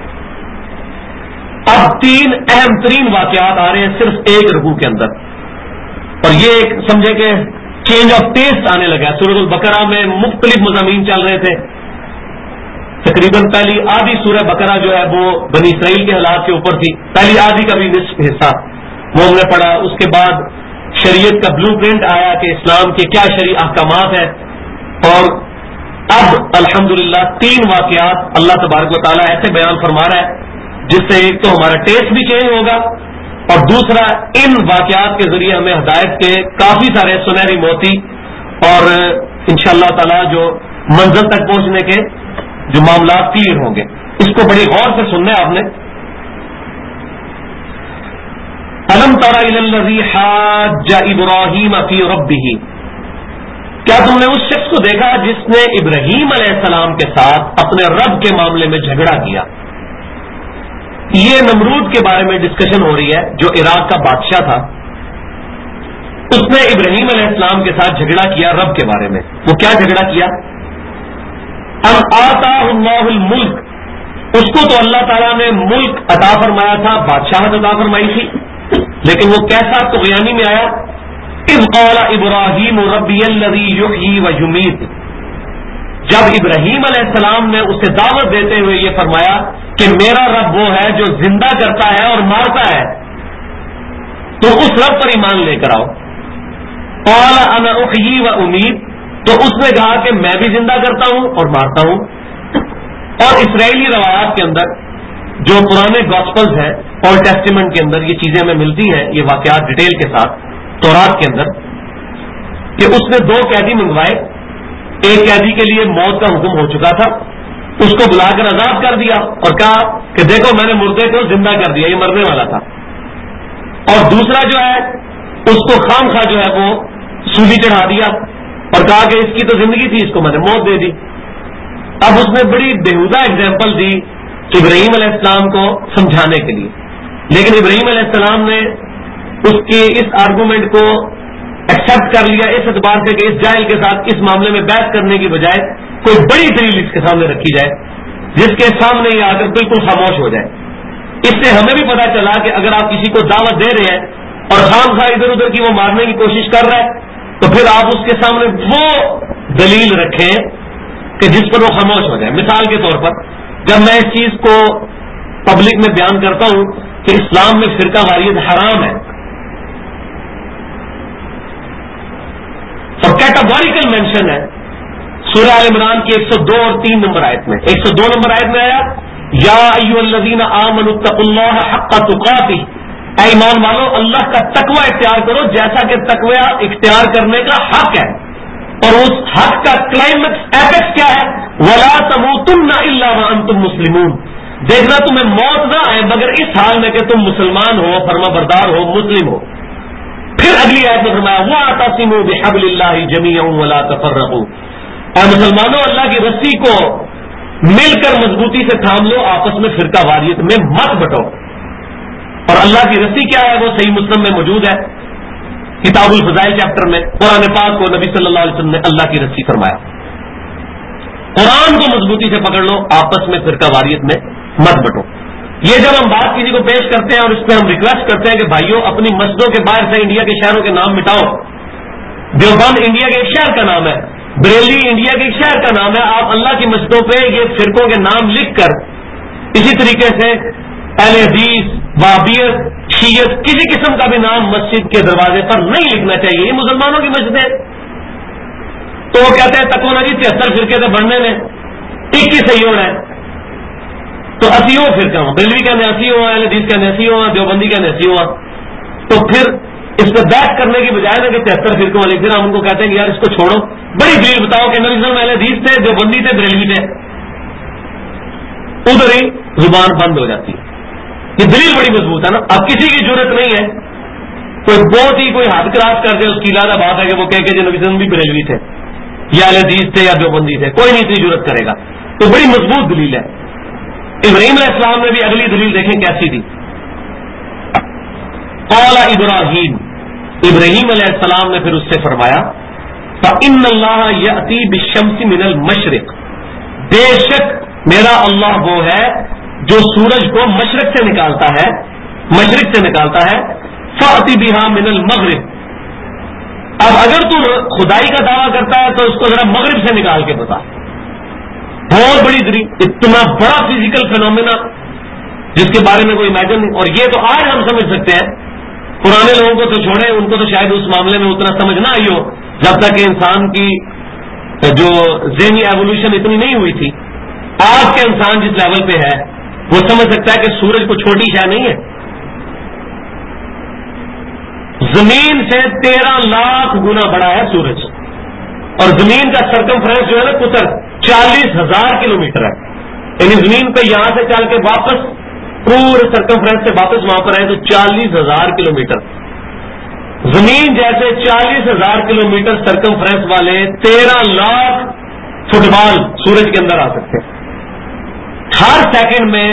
اب تین اہم ترین واقعات آ رہے ہیں صرف ایک رکوع کے اندر، اور یہ ایک سمجھے کہ چینج آف ٹیسٹ آنے لگا. سورۃ البقرہ میں مختلف مضامین چل رہے تھے. تقریباً پہلی آدھی سورہ بقرہ جو ہے وہ بنی اسرائیل کے حالات کے اوپر تھی، پہلی آدھی کا بھی نصف حصہ وہ ہم نے پڑھا. اس کے بعد شریعت کا بلو پرنٹ آیا کہ اسلام کے کیا شرعی احکامات ہیں، اور اب الحمدللہ 3 واقعات اللہ تبارک و تعالیٰ ایسے بیان فرما رہا ہے جس سے ایک تو ہمارا ٹیسٹ بھی چینج ہوگا، اور دوسرا ان واقعات کے ذریعے ہمیں ہدایت کے کافی سارے سنہری موتی اور انشاءاللہ تعالیٰ جو منزل تک پہنچنے کے جو معاملات کلیئر ہوں گے. اس کو بڑی غور سے سننا ہے آپ نے. الم تر الی الذی حاج ابراہیم فی ربہ، کیا تم نے اس شخص کو دیکھا جس نے ابراہیم علیہ السلام کے ساتھ اپنے رب کے معاملے میں جھگڑا کیا؟ یہ نمرود کے بارے میں ڈسکشن ہو رہی ہے جو عراق کا بادشاہ تھا. اس نے ابراہیم علیہ السلام کے ساتھ جھگڑا کیا رب کے بارے میں. وہ کیا جھگڑا کیا؟ ام آتاہ اللہ الملک، اس کو تو اللہ تعالیٰ نے ملک عطا فرمایا تھا، بادشاہت عطا فرمائی تھی، لیکن وہ کیسا طغیانی میں آیا؟ اذ قال ابراہیم ربی الذی یحیی و یمیت، جب ابراہیم علیہ السلام نے اسے دعوت دیتے ہوئے یہ فرمایا کہ میرا رب وہ ہے جو زندہ کرتا ہے اور مارتا ہے، تو اس رب پر ایمان لے کر آؤ. قال انا احیی و امیت، تو اس نے کہا کہ میں بھی زندہ کرتا ہوں اور مارتا ہوں. اور اسرائیلی روایات کے اندر جو پرانے گاسپلز ہیں، اولڈ ٹیسٹیمنٹ کے اندر یہ چیزیں ہمیں ملتی ہیں، یہ واقعات ڈیٹیل کے ساتھ تورات کے اندر، کہ اس نے 2 قیدی منگوائے. ایک قیدی کے لیے موت کا حکم ہو چکا تھا، اس کو بلا کر عذاب کر دیا اور کہا کہ دیکھو میں نے مردے کو زندہ کر دیا، یہ مرنے والا تھا. اور دوسرا جو ہے اس کو خام خواہ جو ہے وہ سولی چڑھا دیا اور کہا کہ اس کی تو زندگی تھی، اس کو میں نے موت دے دی. اب اس نے بڑی بےہودہ اگزامپل دی ابراہیم علیہ السلام کو سمجھانے کے لیے، لیکن ابراہیم علیہ السلام نے اس کے اس آرگومنٹ کو ایکسپٹ کر لیا اس اعتبار سے کہ اس جاہل کے ساتھ اس معاملے میں بحث کرنے کی بجائے کوئی بڑی دلیل اس کے سامنے رکھی جائے جس کے سامنے یہ آ کر بالکل خاموش ہو جائے. اس سے ہمیں بھی پتا چلا کہ اگر آپ کسی کو دعوت دے رہے ہیں اور خام خواہ ادھر ادھر کی وہ مارنے کی کوشش کر رہا ہے تو پھر آپ اس کے سامنے وہ دلیل رکھیں کہ جس پر وہ خاموش ہو جائے. مثال کے طور پر جب میں اس چیز کو پبلک میں بیان کرتا ہوں کہ اسلام میں فرقہ واریت حرام ہے اور کیٹاگوریکل مینشن ہے سورہ آل عمران کی 102 اور 3 نمبر آیت میں. 102 نمبر آیت میں آیا یا ایھا الذین آمنوا اتقوا اللہ حق تقاتہ، اے ایمان والو اللہ کا تقوی اختیار کرو جیسا کہ تقوی اختیار کرنے کا حق ہے. اور اس حق کا کلائمیکس ایپیکس کیا ہے؟ ولا تموتن الا وانتم مسلمون، دیکھنا تمہیں موت نہ آئے مگر اس حال میں کہ تم مسلمان ہو، فرما بردار ہو، مسلم ہو. پھر اگلی آیت میں فرمایا واعتصموا بحبل اللہ جميعا ولا تفرقوا، اے مسلمانوں اللہ کی رسی کو مل کر مضبوطی سے تھام لو، آپس میں فرقہ واریت میں مت بٹو. اور اللہ کی رسی کیا ہے وہ صحیح مسلم میں موجود ہے کتاب الفضائل چیپٹر میں. قرآن پاک کو نبی صلی اللہ علیہ وسلم نے اللہ کی رسی فرمایا. قرآن کو مضبوطی سے پکڑ لو، آپس میں فرقہ واریت میں مت بٹو. یہ جب ہم بات کسی کو پیش کرتے ہیں اور اس پہ ہم ریکویسٹ کرتے ہیں کہ بھائیوں اپنی مسجدوں کے باہر سے انڈیا کے شہروں کے نام مٹاؤ. دیوبند انڈیا کے ایک شہر کا نام ہے، بریلی انڈیا کے ایک شہر کا نام ہے. آپ اللہ کی مسجدوں پہ یہ فرقوں کے نام لکھ کر اسی طریقے سے اہل حدیث، وہابیت، شیعت، کسی قسم کا بھی نام مسجد کے دروازے پر نہیں لکھنا چاہیے. یہ مسلمانوں کی مسجدیں. تو وہ کہتے ہیں تکو نجی 73 فرقے سے بڑھنے میں 21 صحیح ہونا ہے تو 80 فرقہ ہوں، بریلوی کا 89 ہوا، اہل حدیث کا 89 ہوا، دیوبندی کا 89 ہوا. تو پھر اس پہ بحث کرنے کی بجائے نا کہ 73 فرقوں والے، پھر ہم ان کو کہتے ہیں کہ یار اس کو چھوڑو، بڑی دلیل بتاؤ کہ نبی صلی اللہ علیہ وسلم اہل حدیث تھے، دیوبندی تھے، بریلوی تھے. ادھر ہی زبان بند ہو جاتی ہے. یہ دلیل بڑی مضبوط ہے نا. اب کسی کی ضرورت نہیں ہے کوئی بہت ہی کوئی حد کراس کر دے، اس کی لادہ بات ہے کہ وہ کہہ کے جو نبی صلی اللہ علیہ وسلم بھی بریلوی تھے یا اہل حدیث تھے یا دیوبندی تھے، کوئی نہیں اتنی ضرورت کرے گا. تو بڑی مضبوط دلیل ہے. ابراہیم علیہ السلام نے بھی اگلی دلیل دیکھیں کیسی تھی. قال ابراہیم، ابراہیم علیہ السلام نے پھر اس سے فرمایا فإن اللہ یأتی بالشمس من المشرق، بے شک میرا اللہ وہ ہے جو سورج کو مشرق سے نکالتا ہے، مشرق سے نکالتا ہے. فأتی بہا من المغرب، اب اگر تو خدائی کا دعویٰ کرتا ہے تو اس کو ذرا مغرب سے نکال کے بتا. بہت بڑی دلیل، اتنا بڑا فزیکل فینومینا جس کے بارے میں کوئی امیجن نہیں. اور یہ تو آج ہم سمجھ سکتے ہیں پرانے لوگوں کو تو چھوڑے، ان کو تو شاید اس معاملے میں اتنا سمجھ نہ آئی ہو، جب تک کہ انسان کی جو ذہنی ایوولوشن اتنی نہیں ہوئی تھی. آج کے انسان جس لیول پہ ہے وہ سمجھ سکتا ہے کہ سورج کو چھوٹی شے نہیں ہے. زمین سے 13 لاکھ گنا بڑا ہے سورج، اور زمین کا سرکمفرنس جو ہے نا قطر 40,000 کلومیٹر ہے. یعنی زمین پہ یہاں سے چل کے واپس پورے سرکمفرنس سے واپس وہاں پر آئے تو 40,000 کلومیٹر. زمین جیسے 40,000 کلومیٹر سرکمفرنس والے 13 لاکھ فٹ بال سورج کے اندر آ سکتے ہیں. ہر سیکنڈ میں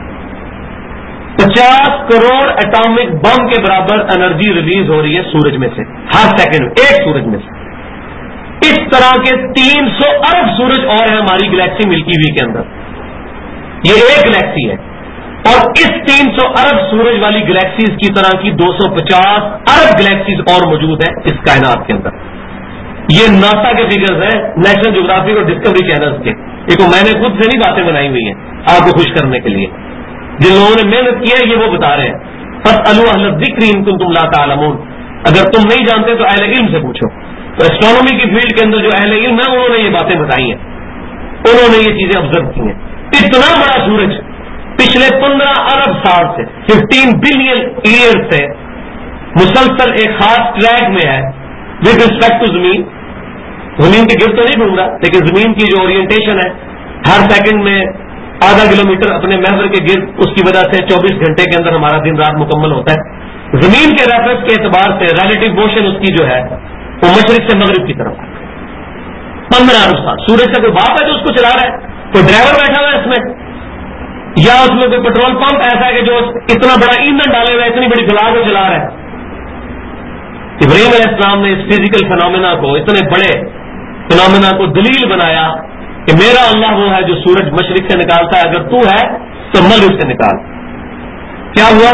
50 کروڑ ایٹامک بم کے برابر انرجی ریلیز ہو رہی ہے سورج میں سے، ہر سیکنڈ میں، ایک سورج میں سے. اس طرح کے 300 ارب سورج اور ہیں ہماری گلیکسی ملکی وے کے اندر. یہ ایک گلیکسی ہے، اور اس 300 ارب سورج والی گلیکسیز کی طرح کی 250 ارب گلیکسیز اور موجود ہیں اس کائنات کے اندر. یہ ناسا کے فگرز ہیں، نیشنل جغرافک اور ڈسکوری چینلز کے. دیکھو میں نے خود سے نہیں باتیں بنائی ہوئی ہیں آپ کو خوش کرنے کے لیے، جن لوگوں نے محنت کی ہے یہ وہ بتا رہے ہیں. فاسألوا اہل الذکر ان کنتم لا تعلمون، اگر تم نہیں جانتے تو اہل علم سے پوچھو. تو ایسٹرونومی کی فیلڈ کے اندر جو اہل علم ہے انہوں نے یہ باتیں بتائی ہیں، انہوں نے یہ چیزیں آبزرو کی ہیں. اتنا بڑا سورج پچھلے 15 ارب سال سے 15 بلین ایئر سے مسلسل ایک خاص ٹریک میں ہے ود ریسپیکٹ ٹو زمین. زمین کے گرد تو نہیں گھوم رہا، لیکن زمین کی جو اورینٹیشن ہے ہر سیکنڈ میں آدھا کلومیٹر اپنے محور کے گرد، اس کی وجہ سے 24 گھنٹے کے اندر ہمارا دن رات مکمل ہوتا ہے. زمین کے ریفرنس کے اعتبار سے ریلیٹو موشن اس کی جو ہے وہ مشرق سے مغرب کی طرف ہے. 15 ارب سال. سورج کا کوئی باپ ہے جو اس کو چلا رہا ہے؟ کوئی ڈرائیور بیٹھا ہوا ہے اس میں، یا اس میں کوئی پیٹرول پمپ ایسا ہے کہ جو اتنا بڑا ایندھن ڈالے ہوا ہے، اتنی بڑی گلا کو چلا رہا ہے؟ ابراہیم علیہ السلام نے اس فزیکل فنامنا کو، اتنے بڑے فنامنا کو دلیل بنایا کہ میرا اللہ وہ ہے جو سورج مشرق سے نکالتا ہے، اگر تو ہے تو مغرب سے نکال. کیا ہوا؟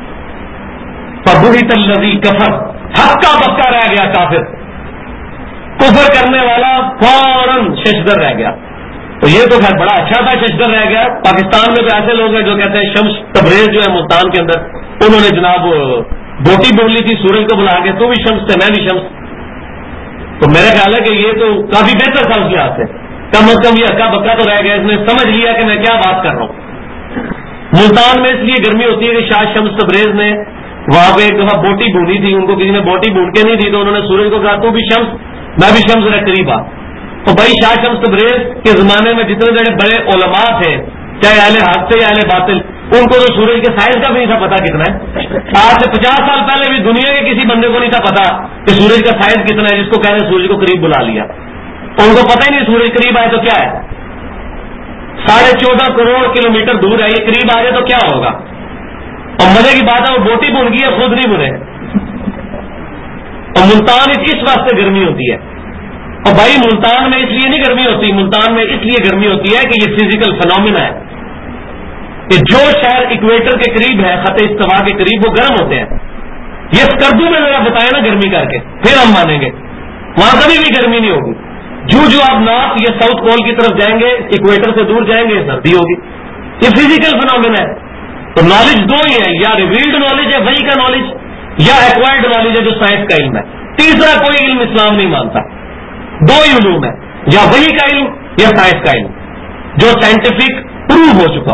فبہت الذی کفر، ہکا بکا رہ گیا کافر، کفر کرنے والا فوراً ششدر رہ گیا. تو یہ تو خیر بڑا اچھا تھا ششدر رہ گیا. پاکستان میں تو ایسے لوگ ہیں جو کہتے ہیں شمس تبریز جو ہے ملتان کے اندر، انہوں نے جناب بوٹی بول لی تھی سورج کو بلا کے، تو بھی شمس تھے میں بھی شمس. تو میرا خیال ہے کہ یہ تو کافی بہتر تھا اس لحاظ سے، کم از کم یہ ہکا بکا تو رہ گیا، اس نے سمجھ لیا کہ میں کیا بات کر رہا ہوں. ملتان میں اس لیے گرمی ہوتی ہے کہ شاہ شمس تبریز نے وہاں پہ ایک دفعہ بوٹی بھونی تھی، ان کو کسی نے بوٹی بھون کے نہیں دی تو انہوں نے سورج کو کہا تو بھی شمس میں بھی شمس ذرا قریب آ. تو بھائی شاہ شمس تبریز کے زمانے میں جتنے بڑے علماء تھے، چاہے اہل حق تھے یا اہل باطل، ان کو تو سورج کے سائز کا بھی نہیں تھا پتا کتنا ہے. آج سے 50 سال پہلے بھی دنیا کے کسی بندے کو نہیں تھا پتا کہ سورج کا سائز کتنا ہے، جس کو کہہ رہے سورج کو قریب بلا لیا. ان کو پتہ ہی نہیں سورج قریب آئے تو کیا ہے، 14.5 کروڑ کلومیٹر دور ہے، یہ قریب آ جائے تو کیا ہوگا. اور مزے کی بات ہے وہ بوٹی بن گئی ہے، خود نہیں بنے. اور ملتان اس واسطے گرمی ہوتی ہے. اور بھائی ملتان میں اس لیے نہیں گرمی ہوتی، ملتان میں اس لیے گرمی ہوتی ہے کہ یہ فزیکل فنومینا ہے کہ جو شہر اکویٹر کے قریب ہے، خط استوا کے قریب، وہ گرم ہوتے ہیں. یہ اسکردو میں ذرا بتائیں نا گرمی کر کے، پھر ہم مانیں گے. وہاں کبھی بھی گرمی نہیں ہوگی. جو آپ نارتھ یا ساؤتھ پول کی طرف جائیں گے، اکویٹر سے دور جائیں گے، سردی ہوگی. یہ فزیکل فنومینا ہے. تو نالج دو ہی ہے، یا ریویلڈ نالج ہے وہی کا نالج، یا ایکوائرڈ نالج ہے جو سائنس کا علم ہے. تیسرا کوئی علم اسلام نہیں مانتا. دو ہی علوم ہے، یا وہی کا علم یا سائنس کا علم جو سائنٹیفک پروو ہو چکا.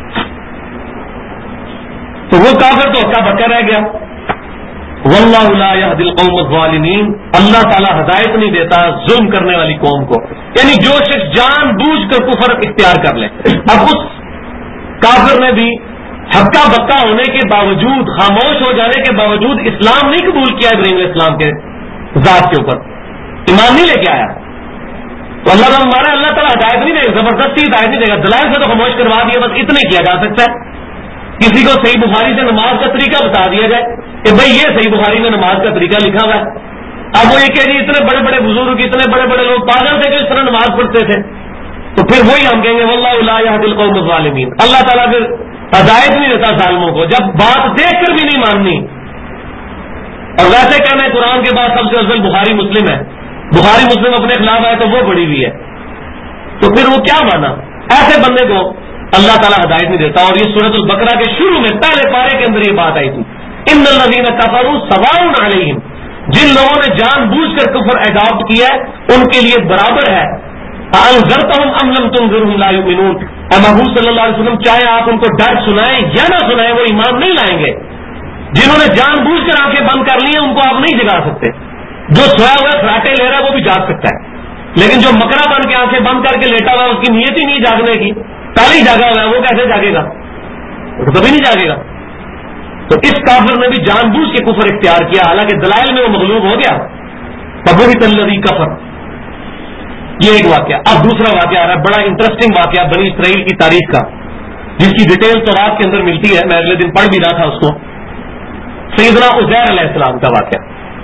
تو وہ کافر تو ہکا بکا رہ گیا. واللہ لا یہدی القوم الظالمین، اللہ تعالیٰ ہدایت نہیں دیتا ظلم کرنے والی قوم کو. یعنی جو شخص جان بوجھ کر کفر اختیار کر لے. اب اس کافر نے بھی ہکا بکا ہونے کے باوجود، خاموش ہو جانے کے باوجود اسلام نہیں قبول کیا ابراہیم علیہ السلام کے ذات کے اوپر، ایمان نہیں لے کے آیا. تو اللہ تعالیٰ ہمارا اللہ تعالیٰ ہدایت نہیں دے گا، زبردستی ہدایت نہیں دے گا، دلائل سے تو خاموش کروا دیا، بس اتنا ہی کیا جا سکتا ہے. کسی کو صحیح بخاری سے نماز کا طریقہ بتا دیا جائے کہ بھائی یہ صحیح بخاری میں نماز کا طریقہ لکھا ہوا ہے. اب وہ یہ کہ اتنے بڑے بڑے بزرگ، اتنے بڑے بڑے لوگ پاگل تھے کہ اس طرح نماز پڑھتے تھے. تو پھر وہی ہم کہیں گے واللہ لا یہدی القوم الظالمین. اللہ تعالیٰ پھر ہدایت نہیں دیتا ظالموں کو جب بات دیکھ کر بھی نہیں ماننی. اور ویسے کہنا ہے قرآن کے بعد سب سے افضل بخاری مسلم ہے، بخاری مسلم اپنے خلاف آئے تو وہ بڑی ہوئی ہے، تو پھر وہ کیا مانا؟ ایسے بندے کو اللہ تعالیٰ ہدایت نہیں دیتا. اور یہ سورۃ البقرہ کے شروع میں پہلے پارے کے اندر یہ بات آئی تھی ان الذین کفروا سواء علیہم، جن لوگوں نے جان بوجھ کر کفر اڈاپٹ کیا ہے ان کے لیے برابر ہے، انذرتہم ام لم تنذرہم لا یؤمنون، اے محبوب صلی اللہ علیہ وسلم چاہے آپ ان کو ڈر سنائیں یا نہ سنائیں وہ ایمان نہیں لائیں گے۔ جنہوں نے جان بوجھ کر آنکھیں بند کر لی ہیں ان کو آپ نہیں جگا سکتے، جو سویا ہوا فراٹے لے رہا ہے وہ بھی جاگ سکتا ہے، لیکن جو مکرا بن کے آنکھیں بند کر کے لیٹا ہوا اس کی نیت ہی نہیں جاگنے کی، پہلے ہی جاگا ہوا ہے، وہ کیسے جاگے گا؟ وہ کبھی نہیں جاگے گا۔ تو اس کافر نے بھی جان بوجھ کے کفر اختیار کیا، حالانکہ دلائل میں وہ مغلوب ہو گیا۔ فبہت الذی کفر، یہ ایک واقعہ۔ اب دوسرا واقعہ آ رہا ہے، بڑا انٹرسٹنگ واقعہ بنی اسرائیل کی تاریخ کا، جس کی ڈیٹیل تورات کے اندر ملتی ہے، میں اگلے دن پڑھ بھی رہا تھا اس کو، سیدنا عزیر علیہ السلام کا واقعہ۔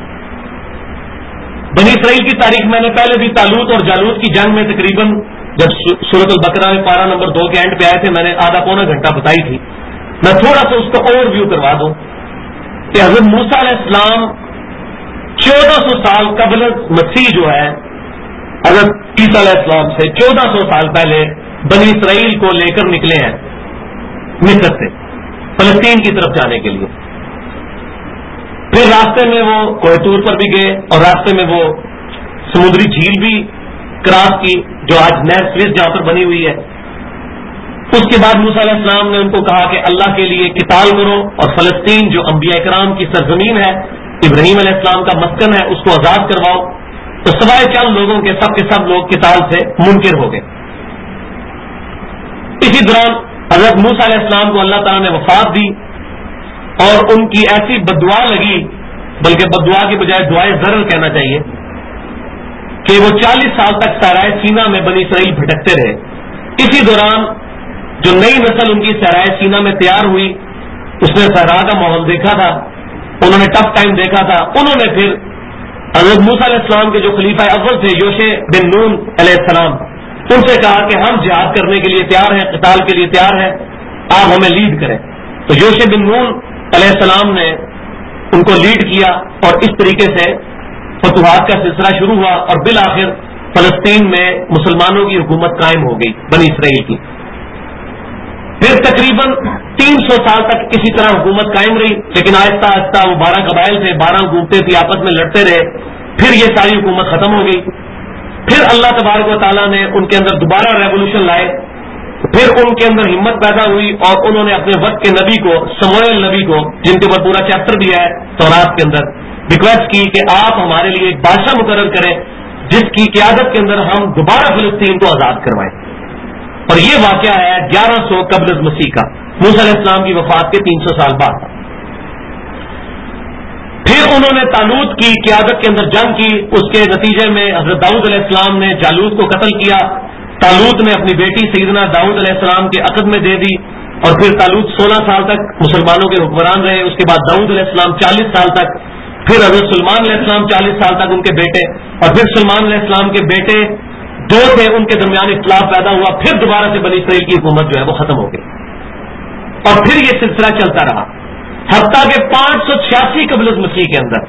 بنی اسرائیل کی تاریخ میں نے پہلے بھی طالوت اور جالوت کی جنگ میں تقریباً جب سورۃ البقرہ میں پارہ نمبر 2 کے اینڈ پہ آئے تھے میں نے آدھا پونا گھنٹہ بتائی تھی، میں تھوڑا سا اس کا اوور ویو کروا دوں کہ حضرت موسیٰ علیہ السلام 1400 سال قبل مسیح جو ہے حضرت عیسیٰ علیہ السلام سے 1400 سال پہلے بنی اسرائیل کو لے کر نکلے ہیں مصر سے فلسطین کی طرف جانے کے لیے۔ پھر راستے میں وہ کوہ طور پر بھی گئے اور راستے میں وہ سمندری جھیل بھی کراس کی جو آج نہر سویز جہاں پر بنی ہوئی ہے۔ اس کے بعد موسیٰ علیہ السلام نے ان کو کہا کہ اللہ کے لیے قتال کرو اور فلسطین جو انبیاء کرام کی سرزمین ہے، ابراہیم علیہ السلام کا مسکن ہے، اس کو آزاد کرواؤ۔ تو سوائے چند لوگوں کے سب لوگ قتال سے منکر ہو گئے۔ اسی دوران حضرت موسیٰ علیہ السلام کو اللہ تعالیٰ نے وفات دی اور ان کی ایسی بددعا لگی، بلکہ بددعا کی بجائے دعائے ضرر کہنا چاہیے، کہ وہ 40 سال تک صحرائے سینا میں بنی اسرائیل بھٹکتے رہے۔ اسی دوران جو نئی نسل ان کی صحرائے سینا میں تیار ہوئی، اس نے صحرا کا ماحول دیکھا تھا، انہوں نے ٹف ٹائم دیکھا تھا، انہوں نے پھر حضرت موسیٰ علیہ السلام کے جو خلیفہ اول تھے یوشع بن نون علیہ السلام، ان سے کہا کہ ہم جہاد کرنے کے لیے تیار ہیں، قتال کے لیے تیار ہیں، آپ ہمیں لیڈ کریں۔ تو یوشع بن نون علیہ السلام نے ان کو لیڈ کیا اور اس طریقے سے فتوحات کا سلسلہ شروع ہوا اور بالآخر فلسطین میں مسلمانوں کی حکومت قائم ہو گئی بنی اسرائیل کی۔ پھر تقریباً 300 سال تک اسی طرح حکومت قائم رہی، لیکن آہستہ آہستہ وہ 12 قبائل تھے، 12 حکومتیں تھیں، آپس میں لڑتے رہے، پھر یہ ساری حکومت ختم ہو گئی۔ پھر اللہ تبارک و تعالیٰ نے ان کے اندر دوبارہ ریولوشن لائے، پھر ان کے اندر ہمت پیدا ہوئی اور انہوں نے اپنے وقت کے نبی کو سموئیل نبی کو، جن کے اوپر پورا چیپٹر دیا ہے تورات کے اندر، ریکویسٹ کی کہ آپ ہمارے لیے ایک بادشاہ مقرر کریں جس کی قیادت کے اندر ہم دوبارہ فلسطین کو آزاد کروائیں۔ اور یہ واقعہ ہے 1100 قبل مسیح کا، موسیٰ علیہ السلام کی وفات کے 300 سال بعد۔ پھر انہوں نے طالوت کی قیادت کے اندر جنگ کی، اس کے نتیجے میں حضرت داؤد علیہ السلام نے جالوت کو قتل کیا، طالوت نے اپنی بیٹی سیدنا داؤد علیہ السلام کے عقد میں دے دی، اور پھر طالوت 16 سال تک مسلمانوں کے حکمران رہے، اس کے بعد داؤد علیہ السلام 40 سال تک، پھر حضرت سلمان علیہ السلام 40 سال تک ان کے بیٹے، اور پھر سلمان علیہ السلام کے بیٹے 2 تھے، ان کے درمیان اختلاف پیدا ہوا، پھر دوبارہ سے بنی اسرائیل کی حکومت جو ہے وہ ختم ہو گئی، اور پھر یہ سلسلہ چلتا رہا حتیٰ کہ 586 قبل مسیح کے اندر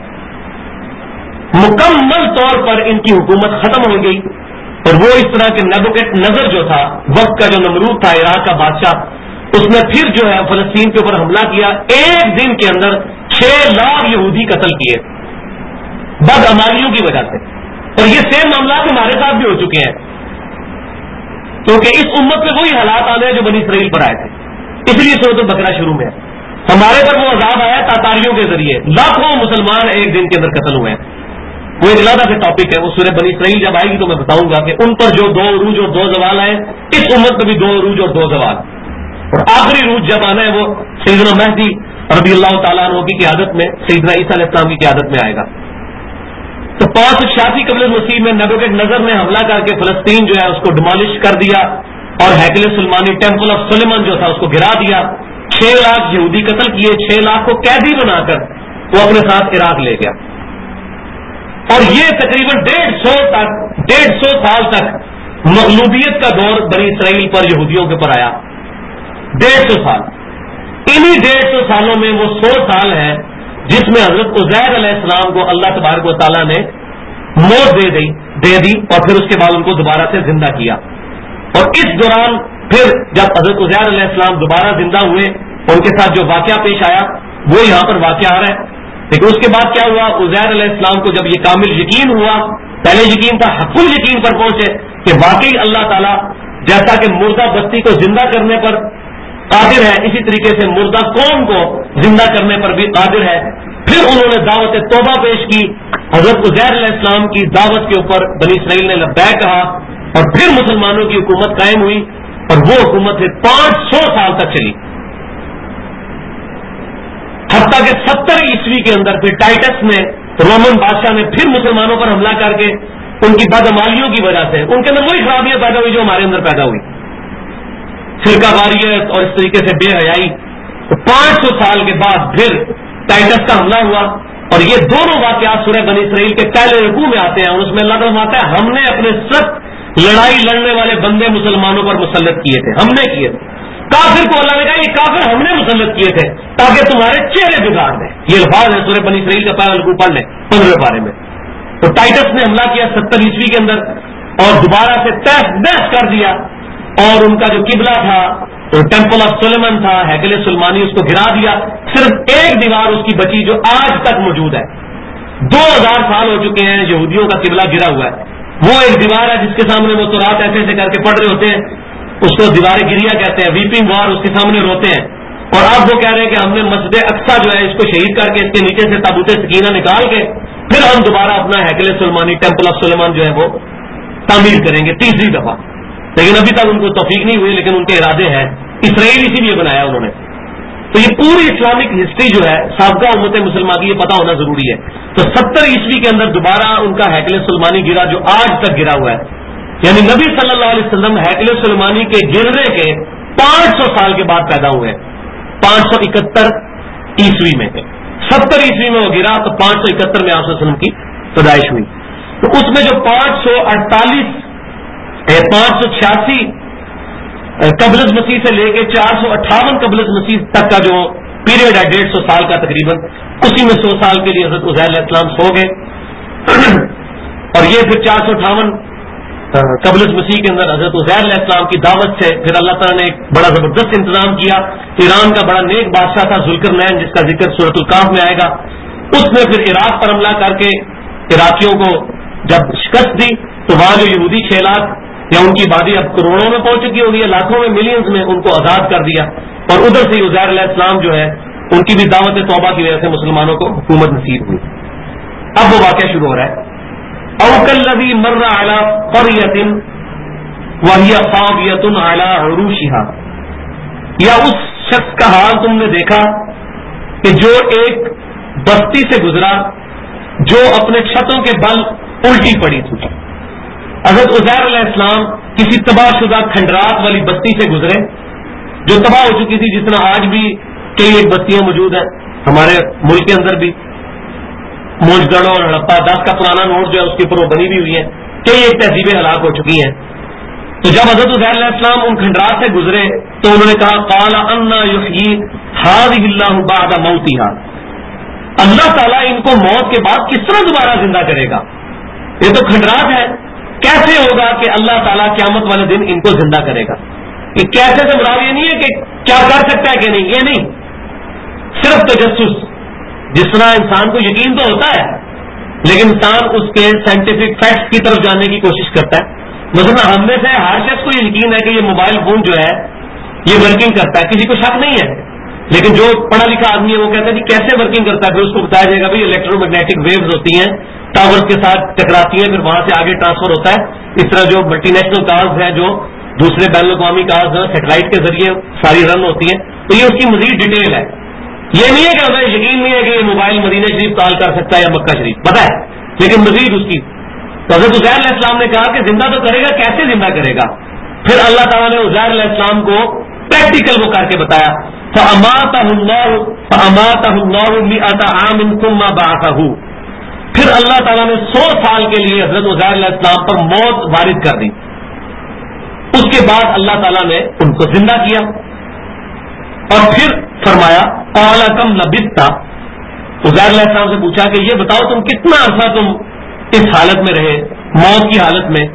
مکمل طور پر ان کی حکومت ختم ہو گئی، اور وہ اس طرح کے نیبوکڈ نظر جو تھا وقت کا جو نمرود تھا عراق کا بادشاہ، اس نے پھر جو ہے فلسطین کے اوپر حملہ کیا، ایک دن کے اندر 6 لاکھ یہودی قتل کیے بدعمالیوں کی وجہ سے۔ اور یہ سیم معاملات ہمارے ساتھ بھی ہو چکے ہیں، کیونکہ اس امت پہ وہی حالات آنے ہیں جو بنی اسرائیل پر آئے تھے، اس لیے سورۃ البقرہ شروع میں ہے۔ ہمارے پر وہ عذاب آیا تاتاریوں کے ذریعے، لاکھوں مسلمان ایک دن کے اندر قتل ہوئے ہیں۔ وہ ایک علیحدہ سے ٹاپک ہے، وہ سورہ بنی اسرائیل جب آئے گی تو میں بتاؤں گا کہ ان پر جو 2 عروج اور 2 زوال آئے، اس امت میں بھی 2 عروج اور 2 زوال، اور آخری عروج جب آنا ہے وہ سیدنا مہدی رضی اللہ تعالیٰ عنہ کی قیادت میں، سیدنا عیسیٰ علیہ السلام کی قیادت میں آئے گا۔ تو 586 قبل مسیح میں نیبوکڈ نظر نے حملہ کر کے فلسطین جو ہے اس کو ڈیمالش کر دیا، اور ہیکل سلمانی ٹیمپل آف سلیمان جو تھا اس کو گرا دیا، 6 لاکھ یہودی قتل کیے، 6 لاکھ کو قیدی بنا کر وہ اپنے ساتھ عراق لے گیا، اور یہ تقریباً 150 سال تک مغلوبیت کا دور بنی اسرائیل پر یہودیوں کے پر آیا، 150 سال۔ انہی 150 سالوں میں وہ 100 سال ہیں جس میں حضرت عزیر علیہ السلام کو اللہ تبارک و تعالیٰ نے موت دے دی اور پھر اس کے بعد ان کو دوبارہ سے زندہ کیا، اور اس دوران پھر جب حضرت عزیر علیہ السلام دوبارہ زندہ ہوئے، ان کے ساتھ جو واقعہ پیش آیا وہ یہاں پر واقعہ آ رہا ہے. لیکن اس کے بعد کیا ہوا؟ عزیر علیہ السلام کو جب یہ کامل یقین ہوا، پہلے یقین تھا، حق الیقین پر پہنچے کہ واقعی اللہ تعالیٰ جیسا کہ مردہ بستی کو زندہ کرنے پر قادر ہے، اسی طریقے سے مردہ قوم کو زندہ کرنے پر بھی قادر ہے. پھر انہوں نے دعوت توبہ پیش کی. حضرت عزیر علیہ السلام کی دعوت کے اوپر بنی اسرائیل نے لبیک کہا، اور پھر مسلمانوں کی حکومت قائم ہوئی، اور وہ حکومت پھر 500 سال تک چلی. حتیٰ کہ 70 عیسوی کے اندر پھر ٹائٹس نے، رومن بادشاہ نے، پھر مسلمانوں پر حملہ کر کے ان کی بدعمالیوں کی وجہ سے ان کے اندر وہی خرابیاں پیدا ہوئی جو ہمارے اندر پیدا ہوئی، فرقہ واریت اور اس طریقے سے بے حیائی. تو 500 سال کے بعد پھر ٹائٹس کا حملہ ہوا. اور یہ دونوں واقعات سورہ بنی اسرائیل کے پہلے رکوع میں آتے ہیں، اور اس میں اللہ فرماتا ہے ہم نے اپنے سخت لڑائی لڑنے والے بندے مسلمانوں پر مسلط کیے تھے، ہم نے کیے تھے. کافر کو اللہ نے کہا یہ کافر ہم نے مسلط کیے تھے تاکہ تمہارے چہرے بگاڑ دیں. یہ الفاظ ہے سورہ بنی اسرائیل کا پہلا رکوع پڑھ لیں 15 پارے میں. تو ٹائٹس نے حملہ کیا 70 عیسوی کے اندر، اور دوبارہ سے تہس نہس کر دیا، اور ان کا جو قبلہ تھا ٹیمپل آف سلیمان تھا، ہیکل سلمانی، اس کو گرا دیا. صرف ایک دیوار اس کی بچی جو آج تک موجود ہے. 2000 سال ہو چکے ہیں یہودیوں کا قبلہ گرا ہوا ہے. وہ ایک دیوار ہے جس کے سامنے وہ تورات ایسے ایسے کر کے پڑھ رہے ہوتے ہیں، اس کو دیوار گریا کہتے ہیں، ویپنگ وار، اس کے سامنے روتے ہیں. اور اب وہ کہہ رہے ہیں کہ ہم نے مسجد اقصیٰ جو ہے اس کو شہید کر کے اس کے نیچے سے تابوت سکینہ نکال کے پھر ہم دوبارہ اپنا ہیکل سلمانی، ٹیمپل آف سلیمان جو ہے وہ تعمیر کریں گے 3ری دفعہ. لیکن ابھی تک ان کو توفیق نہیں ہوئی، لیکن ان کے ارادے ہیں. اسرائیل اسی لیے بنایا انہوں نے. تو یہ پوری اسلامک ہسٹری جو ہے سابقہ امت مسلمہ کی، یہ پتہ ہونا ضروری ہے. تو 70 عیسوی کے اندر دوبارہ ان کا ہیکل سلمانی گرا جو آج تک گرا ہوا ہے. یعنی نبی صلی اللہ علیہ وسلم ہیکل سلمانی کے گرنے کے 500 سال کے بعد پیدا ہوئے ہیں. 571 عیسوی میں 70 عیسوی میں وہ گرا، تو 571 میں آپ صلی اللہ علیہ وسلم کی پیدائش ہوئی. تو اس میں جو 548 586 قبل مسیح سے لے کے 458 قبل مسیح تک کا جو پیریڈ ہے 150 سال کا تقریباً، اسی میں 100 سال کے لیے حضرت عزیر علیہ السلام سو گئے. اور یہ پھر 458 قبل مسیح کے اندر حضرت عزیر علیہ السلام کی دعوت سے پھر اللہ تعالیٰ نے ایک بڑا زبردست انتظام کیا. ایران کا بڑا نیک بادشاہ تھا ذوالقرنین، جس کا ذکر سورۃ الکہف میں آئے گا. اس نے پھر عراق پر حملہ کر کے عراقیوں کو جب شکست دی، تو وہاں جو یہودی 6 لاکھ یا ان کی آبادی اب کروڑوں میں پہنچ چکی ہوگی، لاکھوں میں، ملینز میں، ان کو آزاد کر دیا. اور ادھر سے عزیر علیہ السلام جو ہے ان کی بھی دعوت توبہ کی وجہ سے مسلمانوں کو حکومت نصیب ہوئی. اب وہ واقعہ شروع ہو رہا ہے. او کالذی مر علی قریۃ وہی خاویۃ علی عروشها، یا اس شخص کا حال تم نے دیکھا کہ جو ایک بستی سے گزرا جو اپنے چھتوں کے بل الٹی پڑی تھی. حضرت عزیر علیہ السلام کسی تباہ شدہ کھنڈرات والی بستی سے گزرے جو تباہ ہو چکی تھی، جس طرح آج بھی کئی ایک بستیاں موجود ہیں ہمارے ملک کے اندر بھی. موج گڑھ اور ہڑپا 10 کا پرانا نوٹ جو ہے اس کے اوپر وہ بنی بھی ہوئی ہے. کئی ایک تہذیبیں ہلاک ہو چکی ہیں. تو جب حضرت عزیر علیہ السلام ان کھنڈرات سے گزرے تو انہوں نے کہا قال انا یحیی هذه الله بعد موتها، اللہ تعالیٰ ان کو موت کے بعد کس طرح دوبارہ زندہ کرے گا؟ یہ تو کھنڈرات ہے، کیسے ہوگا کہ اللہ تعالیٰ قیامت والے دن ان کو زندہ کرے گا؟ کہ کیسے سے مراد یہ نہیں ہے کہ کیا کر سکتا ہے کہ نہیں، یہ نہیں، صرف تجسس. جس طرح انسان کو یقین تو ہوتا ہے لیکن انسان اس کے سائنٹیفک فیکٹس کی طرف جانے کی کوشش کرتا ہے. مثلا ہم میں سے ہر شخص کو یہ یقین ہے کہ یہ موبائل فون جو ہے یہ ورکنگ کرتا ہے، کسی کو شک نہیں ہے. لیکن جو پڑھا لکھا آدمی ہے وہ کہتا ہے کہ کیسے ورکنگ کرتا ہے، پھر اس کو بتایا جائے گا بھائی الیکٹرو میگنیٹک ویوز ہوتی ہیں، ٹاورز کے ساتھ ٹکراتی ہیں، پھر وہاں سے آگے ٹرانسفر ہوتا ہے. اس طرح جو ملٹی نیشنل کارز ہیں، جو دوسرے بین الاقوامی کارز ہیں، سیٹلائٹ کے ذریعے ساری رن ہوتی ہیں. تو یہ اس کی مزید ڈیٹیل ہے. یہ نہیں ہے کہ ہمیں یقین نہیں ہے کہ یہ موبائل مدینہ شریف کال کر سکتا ہے یا مکہ شریف، پتہ ہے، لیکن مزید اس کی. تو حضرت عزیر علیہ السلام نے کہا کہ زندہ تو کرے گا، کیسے زندہ کرے گا؟ پھر اللہ تعالیٰ نے عزیر علیہ السلام کو پریکٹیکل وہ کر کے بتایا. فَأَمَاتَهُ اللَّهُ مِئَةَ عَامٍ ثُمَّ بَعَثَهُ، پھر اللہ تعالیٰ نے 100 سال کے لیے حضرت عزیر علیہ السلام پر موت وارد کر دی. اس کے بعد اللہ تعالیٰ نے ان کو زندہ کیا اور پھر فرمایا قَالَ كَمْ لَبِثْتَ، عزیر علیہ السلام سے پوچھا کہ یہ بتاؤ تم کتنا عرصہ تم اس حالت میں رہے، موت کی حالت میں.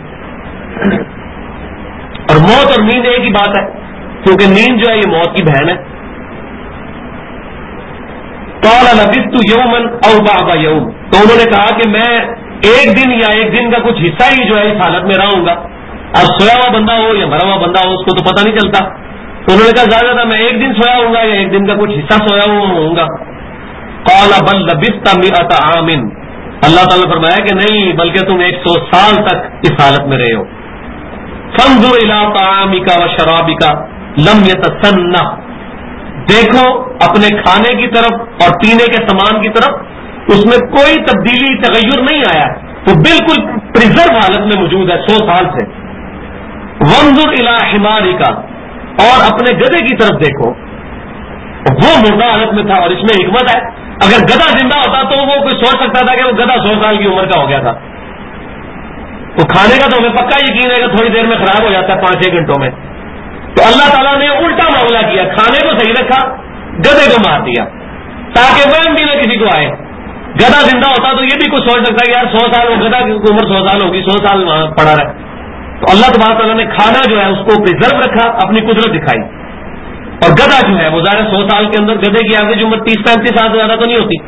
اور موت اور نیند ایک ہی بات ہے، کیونکہ نیند جو ہے یہ موت کی بہن ہے. قال لبثت یوما او بعض یوم، تو انہوں نے کہا کہ میں ایک دن یا ایک دن کا کچھ حصہ ہی جو ہے اس حالت میں رہوں گا. اب سویا ہوا بندہ ہو یا مرا ہوا بندہ ہو اس کو تو پتہ نہیں چلتا. تو انہوں نے کہا زیادہ تھا میں ایک دن سویا ہوں گا یا ایک دن کا کچھ حصہ سویا ہوں گا. قال بل لبثت 100 عام، اللہ تعالیٰ نے فرمایا کہ نہیں بلکہ تم 100 سال تک اس حالت میں رہے ہو. فانظر الى طعامك وشرابك لم يتسنى، دیکھو اپنے کھانے کی طرف اور پینے کے سامان کی طرف، اس میں کوئی تبدیلی تغیر نہیں آیا، وہ بالکل پریزرو حالت میں موجود ہے 100 سال سے. وانظر الى حمارك، اور اپنے گدھے کی طرف دیکھو، وہ مردہ حالت میں تھا. اور اس میں حکمت ہے، اگر گدھا زندہ ہوتا تو وہ کوئی سوچ سکتا تھا کہ وہ گدھا 100 سال کی عمر کا ہو گیا تھا. تو کھانے کا تو ہمیں پکا یقین ہے کہ تھوڑی دیر میں خراب ہو جاتا ہے 5-6 گھنٹوں میں. تو اللہ تعالیٰ نے الٹا معاملہ کیا، کھانے کو صحیح رکھا، گدھے کو مار دیا تاکہ وہم بھی نہ کسی کو آئے. گدھا زندہ ہوتا تو یہ بھی کچھ سوچ سکتا ہے یار 100 سال، وہ گدھا کی عمر 100 سال ہوگی، 100 سال وہاں پڑا رہا. تو اللہ تبارک تعالیٰ نے کھانا جو ہے اس کو پریزرو رکھا، اپنی قدرت دکھائی. اور گدھا جو ہے وہ ظاہر 100 سال کے اندر گدھے کی ایوریج عمر 30-35 سال سے زیادہ تو نہیں ہوتی.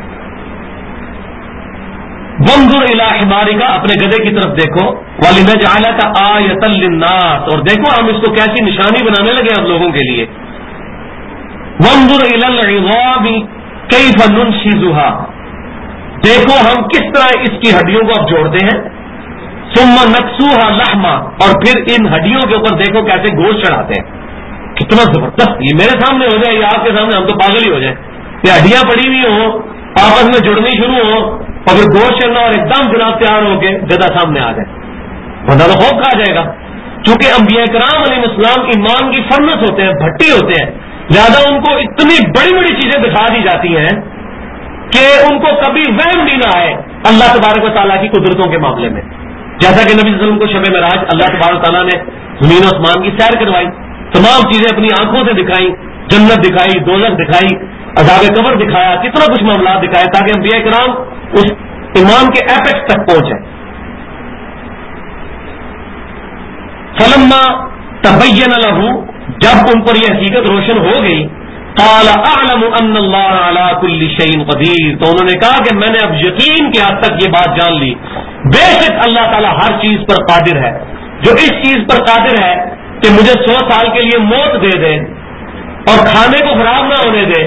وانظر الی حمارک، اپنے گدھے کی طرف دیکھو، ولنجعلک آیۃ للناس، اور دیکھو ہم اس کو کیسی نشانی بنانے لگے ہم لوگوں کے لیے. وانظر الی العظام کیف ننشزها، دیکھو ہم کس طرح اس کی ہڈیوں کو اب جوڑتے ہیں. ثم نکسوها لحما، اور پھر ان ہڈیوں کے اوپر دیکھو کیسے گوشت چڑھاتے ہیں. کتنا زبردست، یہ میرے سامنے ہو جائے یا آپ کے سامنے، ہم تو پاگل ہی ہو جائیں. یہ ہڈیاں پڑی ہوئی ہوں، آپس میں جڑنی شروع ہو اور پھر گوشت چلنا اور ایک دم جناب تیار ہو کے گدھا سامنے آ جائے، بندہ تو خوف کھا جائے گا. چونکہ انبیاء کرام علیہ السلام ایمان کی فرنس ہوتے ہیں، بھٹی ہوتے ہیں، لہٰذا ان کو اتنی بڑی بڑی چیزیں دکھا دی جاتی ہیں کہ ان کو کبھی وہم بھی نہ آئے اللہ تبارک و تعالیٰ کی قدرتوں کے معاملے میں. جیسا کہ نبی صلی اللہ علیہ وسلم کو شب معراج اللہ تبارک و تعالیٰ نے زمین و آسمان کی سیر کروائی، تمام چیزیں اپنی آنکھوں سے دکھائی، جنت دکھائی، دوزخ دکھائی، عذاب قبر دکھایا، کتنا کچھ معاملات دکھائے تاکہ انبیاء کرام اس ایمان کے ایپیکس تک پہنچے. فلما تبین له، جب ان پر یہ حقیقت روشن ہو گئی، قال اعلم ان اللہ علی کل شیء قدیر، تو انہوں نے کہا کہ میں نے اب یقین کی حد تک یہ بات جان لی، بے شک اللہ تعالیٰ ہر چیز پر قادر ہے. جو اس چیز پر قادر ہے کہ مجھے 100 سال کے لیے موت دے دے اور کھانے کو خراب نہ ہونے دے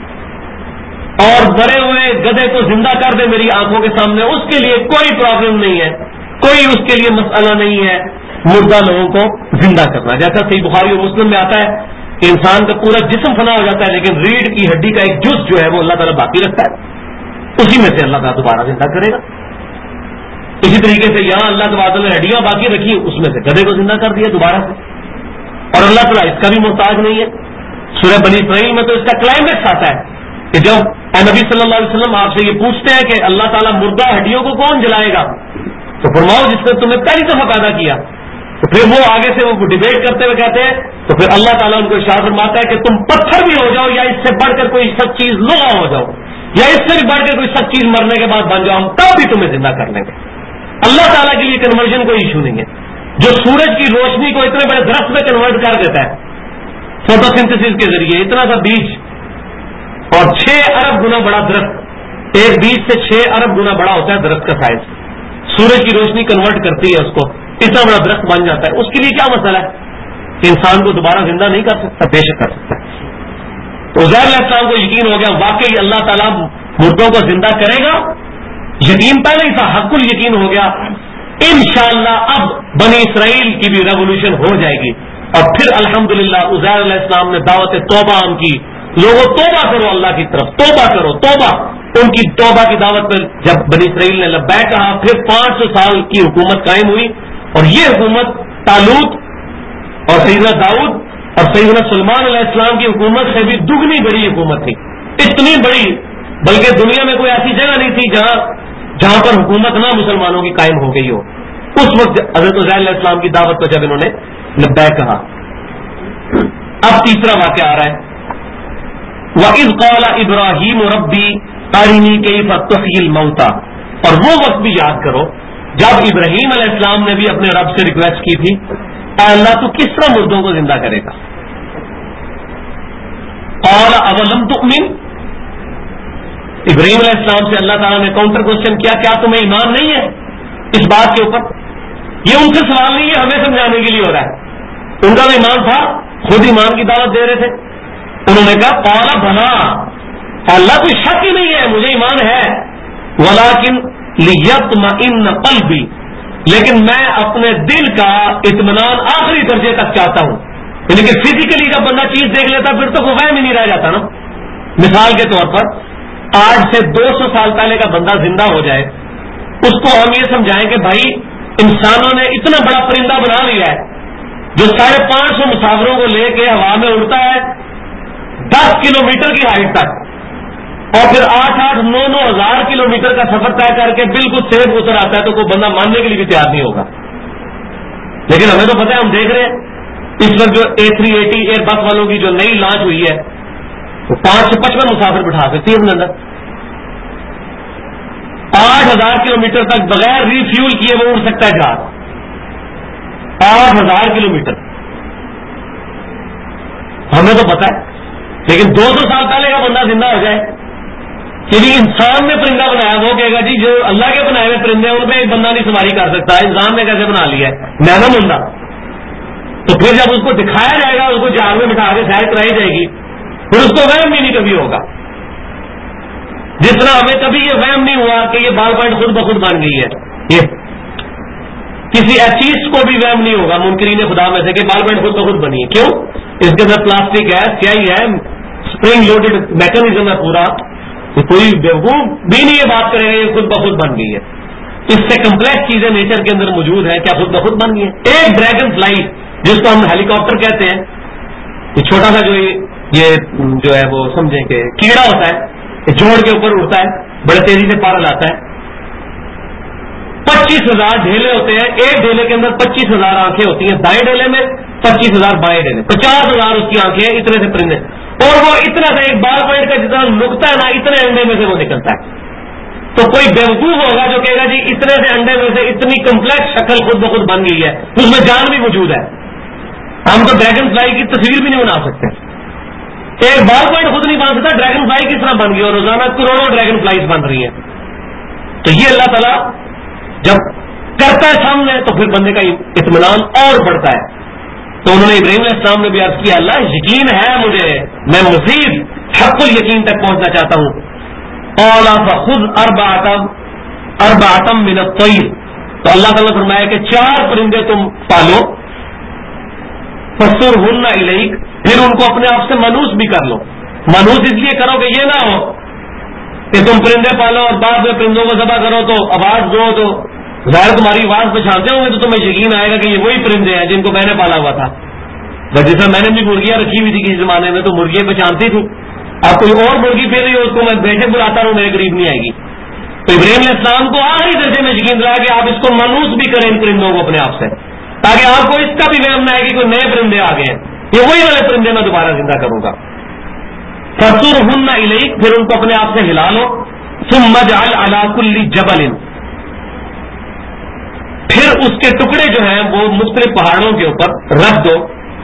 اور مرے ہوئے گدھے کو زندہ کر دے میری آنکھوں کے سامنے، اس کے لیے کوئی پرابلم نہیں ہے، کوئی اس کے لیے مسئلہ نہیں ہے مردہ لوگوں کو زندہ کرنا. جیسا صحیح بخاری اور مسلم میں آتا ہے کہ انسان کا پورا جسم فنا ہو جاتا ہے لیکن ریڑھ کی ہڈی کا ایک جز جو ہے وہ اللہ تعالیٰ باقی رکھتا ہے، اسی میں سے اللہ تعالیٰ دوبارہ زندہ کرے گا. اسی طریقے سے یہاں اللہ تبارک نے ہڈیاں باقی رکھی، اس میں سے گدھے کو زندہ کر دیا دوبارہ سے، اور اللہ تعالیٰ اس کا بھی محتاج نہیں ہے. سورہ بنی اسرائیل میں تو اس کا کلائمیکس آتا ہے کہ جب نبی صلی اللہ علیہ وسلم آپ سے یہ پوچھتے ہیں کہ اللہ تعالیٰ مردہ ہڈیوں کو کون جلائے گا، تو فرماؤ جس نے تمہیں پہلی دفعہ پیدا کیا. تو پھر وہ آگے سے وہ ڈیبیٹ کرتے ہوئے کہتے ہیں، تو پھر اللہ تعالیٰ ان کو ارشاد فرماتا ہے کہ تم پتھر بھی ہو جاؤ یا اس سے بڑھ کر کوئی سب چیز لوہا ہو جاؤ یا اس سے بھی بڑھ کر کوئی سب چیز مرنے کے بعد بن جاؤ، ہم تب بھی تمہیں زندہ کر لیں گے. اللہ تعالیٰ کے لیے کنورژن کوئی ایشو نہیں ہے. جو سورج کی روشنی کو اتنے بڑے درخت میں کنورٹ کر دیتا ہے فوٹو سنتھسس کے ذریعے، اتنا سا بیج اور 6 ارب گنا بڑا درخت، ایک بیج سے 6 ارب گنا بڑا ہوتا ہے درخت کا سائز، سورج کی روشنی کنورٹ کرتی ہے اس کو، اتنا بڑا درخت بن جاتا ہے. اس کے لیے کیا مسئلہ ہے کہ انسان کو دوبارہ زندہ نہیں کر سکتا؟ بے شک کر سکتا ہے. تو عزیر علیہ السلام کو یقین ہو گیا واقعی اللہ تعالیٰ مردوں کو زندہ کرے گا. یقین پہلے ہی تھا، حق الیقین ہو گیا. انشاءاللہ اب بنی اسرائیل کی بھی ریولوشن ہو جائے گی. اور پھر الحمدللہ عزیر علیہ السلام نے دعوت توبہ عام کی، لوگوں توبہ کرو اللہ کی طرف، توبہ کرو توبہ. ان کی توبہ کی دعوت پر جب بنی اسرائیل نے لبیک کہا، پھر 500 سال کی حکومت قائم ہوئی. اور یہ حکومت طالوت اور سیدنا داؤد اور سیدنا سلیمان علیہ السلام کی حکومت سے بھی دگنی بڑی حکومت تھی، اتنی بڑی، بلکہ دنیا میں کوئی ایسی جگہ نہیں تھی جہاں پر حکومت نہ مسلمانوں کی قائم ہو گئی ہو. اس وقت حضرت عزیر علیہ السلام کی دعوت پر جب انہوں نے لبیک کہا. اب تیسرا واقعہ آ رہا ہے، وَإِذْ قَالَ إِبْرَاهِيمُ رَبِّي أَرِنِي كَيْفَ تُحْيِي الْمَوْتَى، اور وہ وقت بھی یاد کرو جب ابراہیم علیہ السلام نے بھی اپنے رب سے ریکویسٹ کی تھی، اے اللہ تو کس طرح مردوں کو زندہ کرے گا. قَالَ أَوَلَمْ تُؤْمِنْ، ابراہیم علیہ السلام سے اللہ تعالیٰ نے کاؤنٹر کوشچن کیا، کیا تمہیں ایمان نہیں ہے اس بات کے اوپر؟ یہ ان سے سوال نہیں ہے، ہمیں سمجھانے کے لیے ہو رہا ہے۔ ان کا بھی ایمان تھا، خود ایمان کی دعوت دے رہے تھے۔ انہوں نے کہا قال بلا، اللہ کوئی شک ہی نہیں ہے، مجھے ایمان ہے، ولکن لیطمئن قلبی، لیکن میں اپنے دل کا اطمینان آخری درجے تک چاہتا ہوں۔ یعنی کہ فزیکلی جب بندہ چیز دیکھ لیتا پھر تو کوئی وہم ہی نہیں رہ جاتا نا۔ مثال کے طور پر آج سے 200 سال پہلے کا بندہ زندہ ہو جائے، اس کو ہم یہ سمجھائیں کہ بھائی انسانوں نے اتنا بڑا پرندہ بنا لیا ہے جو 550 مسافروں کو لے کے ہوا میں اڑتا ہے 10 کلومیٹر کی ہائٹ تک، اور پھر 8-9 ہزار کلومیٹر کا سفر طے کر کے بالکل سیف اتر آتا ہے، تو کوئی بندہ ماننے کے لیے بھی تیار نہیں ہوگا۔ لیکن ہمیں تو پتہ ہے، ہم دیکھ رہے ہیں اس وقت جو A380 ایئر بس والوں کی جو نئی لانچ ہوئی ہے وہ 5 سے 55 مسافر بٹھا سکتی ہے اپنے اندر، 8000 کلومیٹر تک بغیر ریفیول کیے وہ اڑ سکتا ہے جہاز، 8000 کلومیٹر، ہمیں تو پتہ ہے۔ لیکن 200 سال پہلے کا بندہ زندہ ہو جائے کہ بھی انسان نے پرندہ بنایا، وہ کہے گا جی جو اللہ کے بنائے ہوئے پرندے ہیں ان پہ ایک بندہ نہیں سواری کر سکتا، انسان نے کیسے بنا لیا ہے، میں نہ بندہ۔ تو پھر جب اس کو دکھایا جائے گا، اس کو جہاز میں بٹھا کے سیر کرائی جائے گی، پھر اس کو وہم بھی نہیں کبھی ہوگا۔ جس طرح ہمیں کبھی یہ وہم نہیں ہوا کہ یہ بال پوائنٹ خود بخود بن گئی ہے، یہ کسی ایتھیسٹ کو بھی وہم نہیں ہوگا منکرین خدا میں سے کہ بال پوائنٹ خود بخود بنی ہے۔ کیوں؟ اس کے اندر پلاسٹک ہے، سیاہی ہے، اسپرنگ لوڈڈ میکانزم ہے پورا، کوئی بیوقوف بھی نہیں یہ بات کرے گا یہ خود بخود بن گئی ہے۔ اس سے کمپلیکس چیزیں نیچر کے اندر موجود ہیں، کیا خود بخود بن گئی ہے؟ ایک ڈریگن فلائی جس کو ہم ہیلی کاپٹر کہتے ہیں، یہ چھوٹا سا جو ہے وہ سمجھیں کہ کیڑا ہوتا ہے، یہ جوڑ کے اوپر اڑتا ہے، بڑے تیزی سے پار لاتا ہے، 25,000 ڈھیلے ہوتے ہیں، ایک ڈھیلے کے اندر 25,000 آنکھیں ہوتی ہیں، دائیں ڈھیلے میں 25,000 بائیں ڈھیلے، 50,000 اس کی آنکھیں ہیں، اتنے سے پرندے، اور وہ اتنا سا ایک بال پوائنٹ کا جتنا نکتا ہے نا، اتنے انڈے میں سے وہ نکلتا ہے۔ تو کوئی بیوقوف ہوگا جو کہے گا جی اتنے سے انڈے میں سے اتنی کمپلیکس شکل خود بخود بن گئی ہے، اس میں جان بھی موجود ہے، ہم تو ڈریگن فلائی کی تصویر بھی نہیں بنا سکتے، ایک بال پوائنٹ خود نہیں بن سکتا، ڈریگن فلائی کس طرح بن گئی، اور روزانہ کروڑوں ڈریگن فلائیز بن رہی ہیں۔ تو یہ اللہ تعالیٰ جب کرتا ہے سامنے تو پھر بندے کا اطمینان اور بڑھتا ہے۔ تو انہوں نے ابراہیم علیہ السلام نے بھی عرض کیا اللہ یقین ہے مجھے، میں مزید حق الیقین تک پہنچنا چاہتا ہوں۔ قال فخذ اربعۃ من الطیر، تو اللہ تعالیٰ نے فرمایا کہ 4 پرندے تم پالو، فصرہن الیک، پھر ان کو اپنے آپ سے منوس بھی کر لو۔ منوس اس لیے کرو کہ یہ نہ ہو کہ تم پرندے پالو اور بعد میں پرندوں کو ذبح کرو تو آواز دو تو ظاہر تمہاری آواز پہچانتے ہوں گے تو تمہیں یقین آئے گا کہ یہ وہی پرندے ہیں جن کو میں نے پالا ہوا تھا۔ جیسا میں نے بھی مرغیاں رکھی ہوئی تھی کسی زمانے میں تو مرغیاں پہچانتی تھی، اب کوئی اور مرغی پھر رہی ہو اس کو میں بیٹھے بلاتا رہوں میرے قریب نہیں آئے گی۔ تو ابراہیم علیہ السلام کو آخری درجے میں یقین رہا کہ آپ اس کو منوس بھی کریں ان پرندوں کو اپنے آپ سے، تاکہ آپ کو اس کا بھی وہم نہ آئے کہ کوئی نئے پرندے آ گئے ہیں، یہ وہی والے پرندے میں دوبارہ زندہ کروں گا۔ فصرہن الیک، پھر ان کو اپنے آپ سے ہلا لو، ثم اجعل علی کل جبل، پھر اس کے ٹکڑے جو ہیں وہ مختلف پہاڑوں کے اوپر رکھ دو،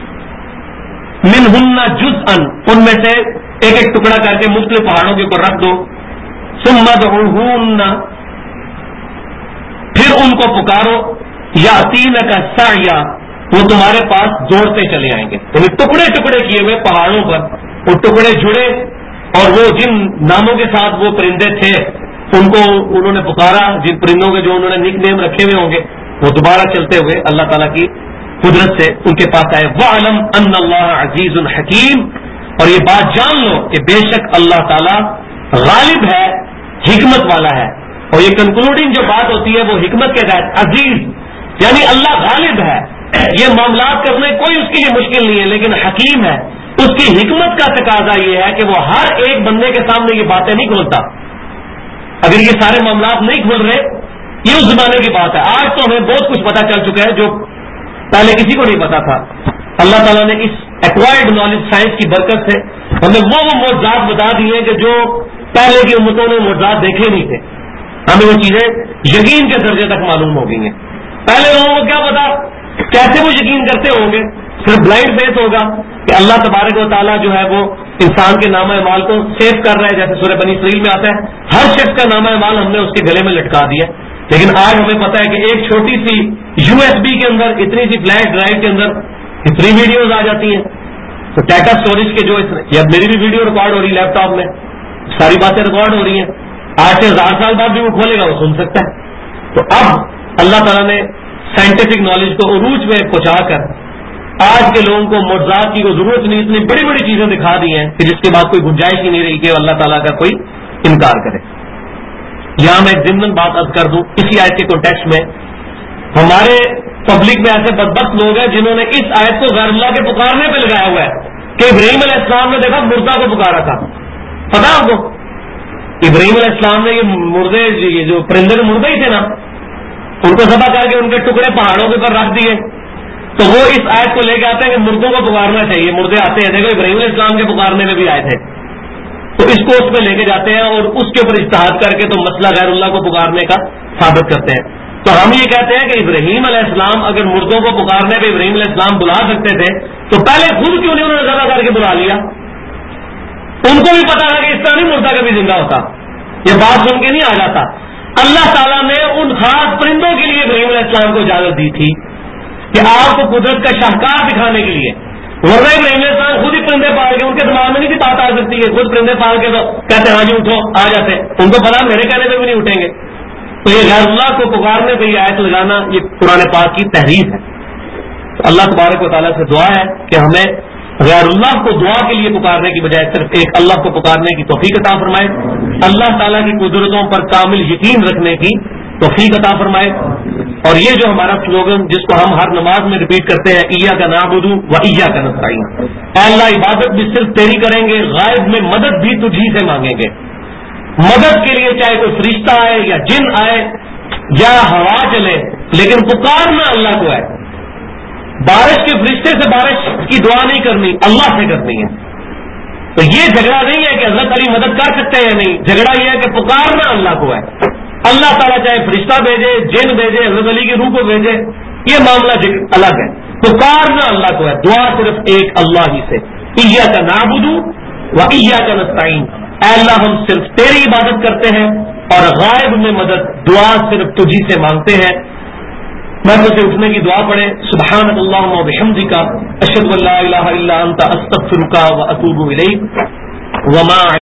منہن جزءا، ان میں سے ایک ایک ٹکڑا کر کے مختلف پہاڑوں کے اوپر رکھ دو، ثم ادعوہن، پھر ان کو پکارو، یاتینک سعیا، وہ تمہارے پاس دوڑتے چلے آئیں گے۔ یعنی ٹکڑے ٹکڑے کیے ہوئے پہاڑوں پر وہ ٹکڑے جڑے، اور وہ جن ناموں کے ساتھ وہ پرندے تھے ان کو انہوں نے پکارا، جن پرندوں کے جو انہوں نے نک نیم رکھے ہوئے ہوں گے وہ دوبارہ چلتے ہوئے اللہ تعالیٰ کی قدرت سے ان کے پاس آئے۔ وَاعْلَمْ أَنَّ اللَّهَ عَزِيزٌ حَكِيمٌ، اور یہ بات جان لو کہ بے شک اللہ تعالیٰ غالب ہے، حکمت والا ہے۔ اور یہ کنکلوڈنگ جو بات ہوتی ہے وہ حکمت کے تحت، عزیز یعنی اللہ غالب ہے، یہ معاملات کرنے کوئی اس کے لیے مشکل نہیں ہے، لیکن حکیم ہے، اس کی حکمت کا تقاضا یہ ہے کہ وہ ہر ایک بندے کے سامنے یہ باتیں نہیں کھولتا۔ اگر یہ سارے معاملات نہیں کھول رہے، یہ اس زمانے کی بات ہے، آج تو ہمیں بہت کچھ پتا چل چکا ہے جو پہلے کسی کو نہیں پتا تھا۔ اللہ تعالیٰ نے اس ایکوائرڈ نالج سائنس کی برکت سے ہمیں وہ معجزات بتا دیے کہ جو پہلے کی امتوں نے معجزات دیکھے نہیں تھے، ہمیں وہ چیزیں یقین کے درجے تک معلوم ہو گئی ہیں۔ پہلے لوگوں کو کیا پتا کیسے وہ یقین کرتے ہوں گے، صرف بلائنڈ فیتھ ہوگا کہ اللہ تبارک و تعالیٰ جو ہے وہ انسان کے نامہ اعمال کو سیو کر رہا ہے، جیسے سورہ بنی اسرائیل میں آتا ہے ہر شخص کا نامہ اعمال ہم نے اس کے گلے میں لٹکا دیا. لیکن آج ہمیں پتا ہے کہ ایک چھوٹی سی USB کے اندر، اتنی سی فلیش ڈرائیو کے اندر اتنی ویڈیوز آ جاتی ہیں. تو ڈیٹا اسٹوریج کے جو یا میری بھی ویڈیو ریکارڈ ہو رہی لیپ ٹاپ میں، ساری باتیں ریکارڈ ہو رہی ہیں. آج سے 1000 سال بعد بھی وہ کھولے گا، وہ سن سکتا ہے. تو اب اللہ تعالیٰ نے سائنٹیفک نالج کو عروج میں پہنچا کر آج کے لوگوں کو معجزات کی کوئی ضرورت نہیں، اتنی بڑی بڑی چیزیں دکھا دی ہیں کہ جس کے بعد کوئی گنجائش ہی نہیں رہی کہ اللہ تعالیٰ کا کوئی انکار کرے. یہاں میں ایک ضمن بات عرض کر دوں، اسی آیت کے کانٹیکسٹ میں ہمارے پبلک میں ایسے بدبخت لوگ ہیں جنہوں نے اس آیت کو غیر اللہ کے پکارنے پہ لگایا ہوا ہے کہ ابراہیم علیہ السلام نے دیکھا مردہ کو پکارا تھا. پتا آپ کو ابراہیم علیہ السلام نے یہ مردے، یہ جو پرندے کے مردے ہی تھے نا، ان کو ذبح کر کے ان کے ٹکڑے پہاڑوں کے اوپر رکھ دیے. تو وہ اس آیت کو لے کے آتے ہیں کہ مردوں کو پکارنا چاہیے. مردے آتے ہیں، دیکھو ابراہیم علیہ السلام کے پکارنے میں بھی آئے تھے. تو اس کو اس پہ لے کے جاتے ہیں اور اس کے اوپر اجتہاد کر کے تو مسئلہ غیر اللہ کو پکارنے کا ثابت کرتے ہیں. تو ہم یہ کہتے ہیں کہ ابراہیم علیہ السلام اگر مردوں کو پکارنے پہ ابراہیم علیہ السلام بلا سکتے تھے تو پہلے خود کیوں نہیں انہوں نے ذبح کر کے بلا لیا؟ ان کو بھی پتا ہے کہ اس طرح نہیں مردہ کبھی زندہ ہوتا. یہ بات سن کے نہیں آ جاتا. اللہ تعالیٰ نے ان خاص پرندوں کے لیے ابراہیم علیہ السلام کو اجازت دی تھی کہ آپ کو قدرت کا شاہکار دکھانے کے لیے. ورنہ ابراہیم علیہ السلام خود ہی پرندے پال کے، ان کے دماغ میں نہیں تھی بات آ سکتی ہے، خود پرندے پال کے تو کہتے ہیں ہاں جی اٹھو، آ جاتے. ان کو پتا میرے کہنے پہ بھی نہیں اٹھیں گے. تو یہ غیر اللہ کو پکارنے پہ یہ آیت لگانا یہ قرآن پاک کی تحریر ہے. تو اللہ تبارک و تعالیٰ سے دعا ہے کہ ہمیں غیر اللہ کو دعا کے لیے پکارنے کی بجائے صرف ایک اللہ کو پکارنے کی توفیق عطا فرمائے. اللہ تعالیٰ کی قدرتوں پر کامل یقین رکھنے کی توفیق عطا فرمائے. اور یہ جو ہمارا سلوگن جس کو ہم ہر نماز میں ریپیٹ کرتے ہیں، ایاک نعبد و ایاک نستعین، اے اللہ عبادت بھی صرف تیری کریں گے، غائب میں مدد بھی تجھی سے مانگیں گے. مدد کے لیے چاہے کوئی فرشتہ آئے یا جن آئے یا ہوا چلے، لیکن پکارنا اللہ کو ہے. بارش کے فرشتے سے بارش کی دعا نہیں کرنی، اللہ سے کرنی ہے. تو یہ جھگڑا نہیں ہے کہ حضرت علی مدد کر سکتے ہیں یا نہیں، جھگڑا یہ ہے کہ پکارنا اللہ کو ہے. اللہ تعالیٰ چاہے فرشتہ بھیجے، جن بھیجے، حضرت علی کی روح کو بھیجے، یہ معاملہ الگ ہے. پکارنا اللہ کو ہے، دعا صرف ایک اللہ ہی سے. ایاک نعبد و ایاک نستعین، اے اللہ ہم صرف تیری عبادت کرتے ہیں اور غائب میں مدد دعا صرف تجھی سے مانگتے ہیں. مرد سے اٹھنے کی دعا پڑھیں. سبحانک اللہم و بحمدک، اشہد ان لا الہ الا انت، استغفرک و اتوب الیک. وما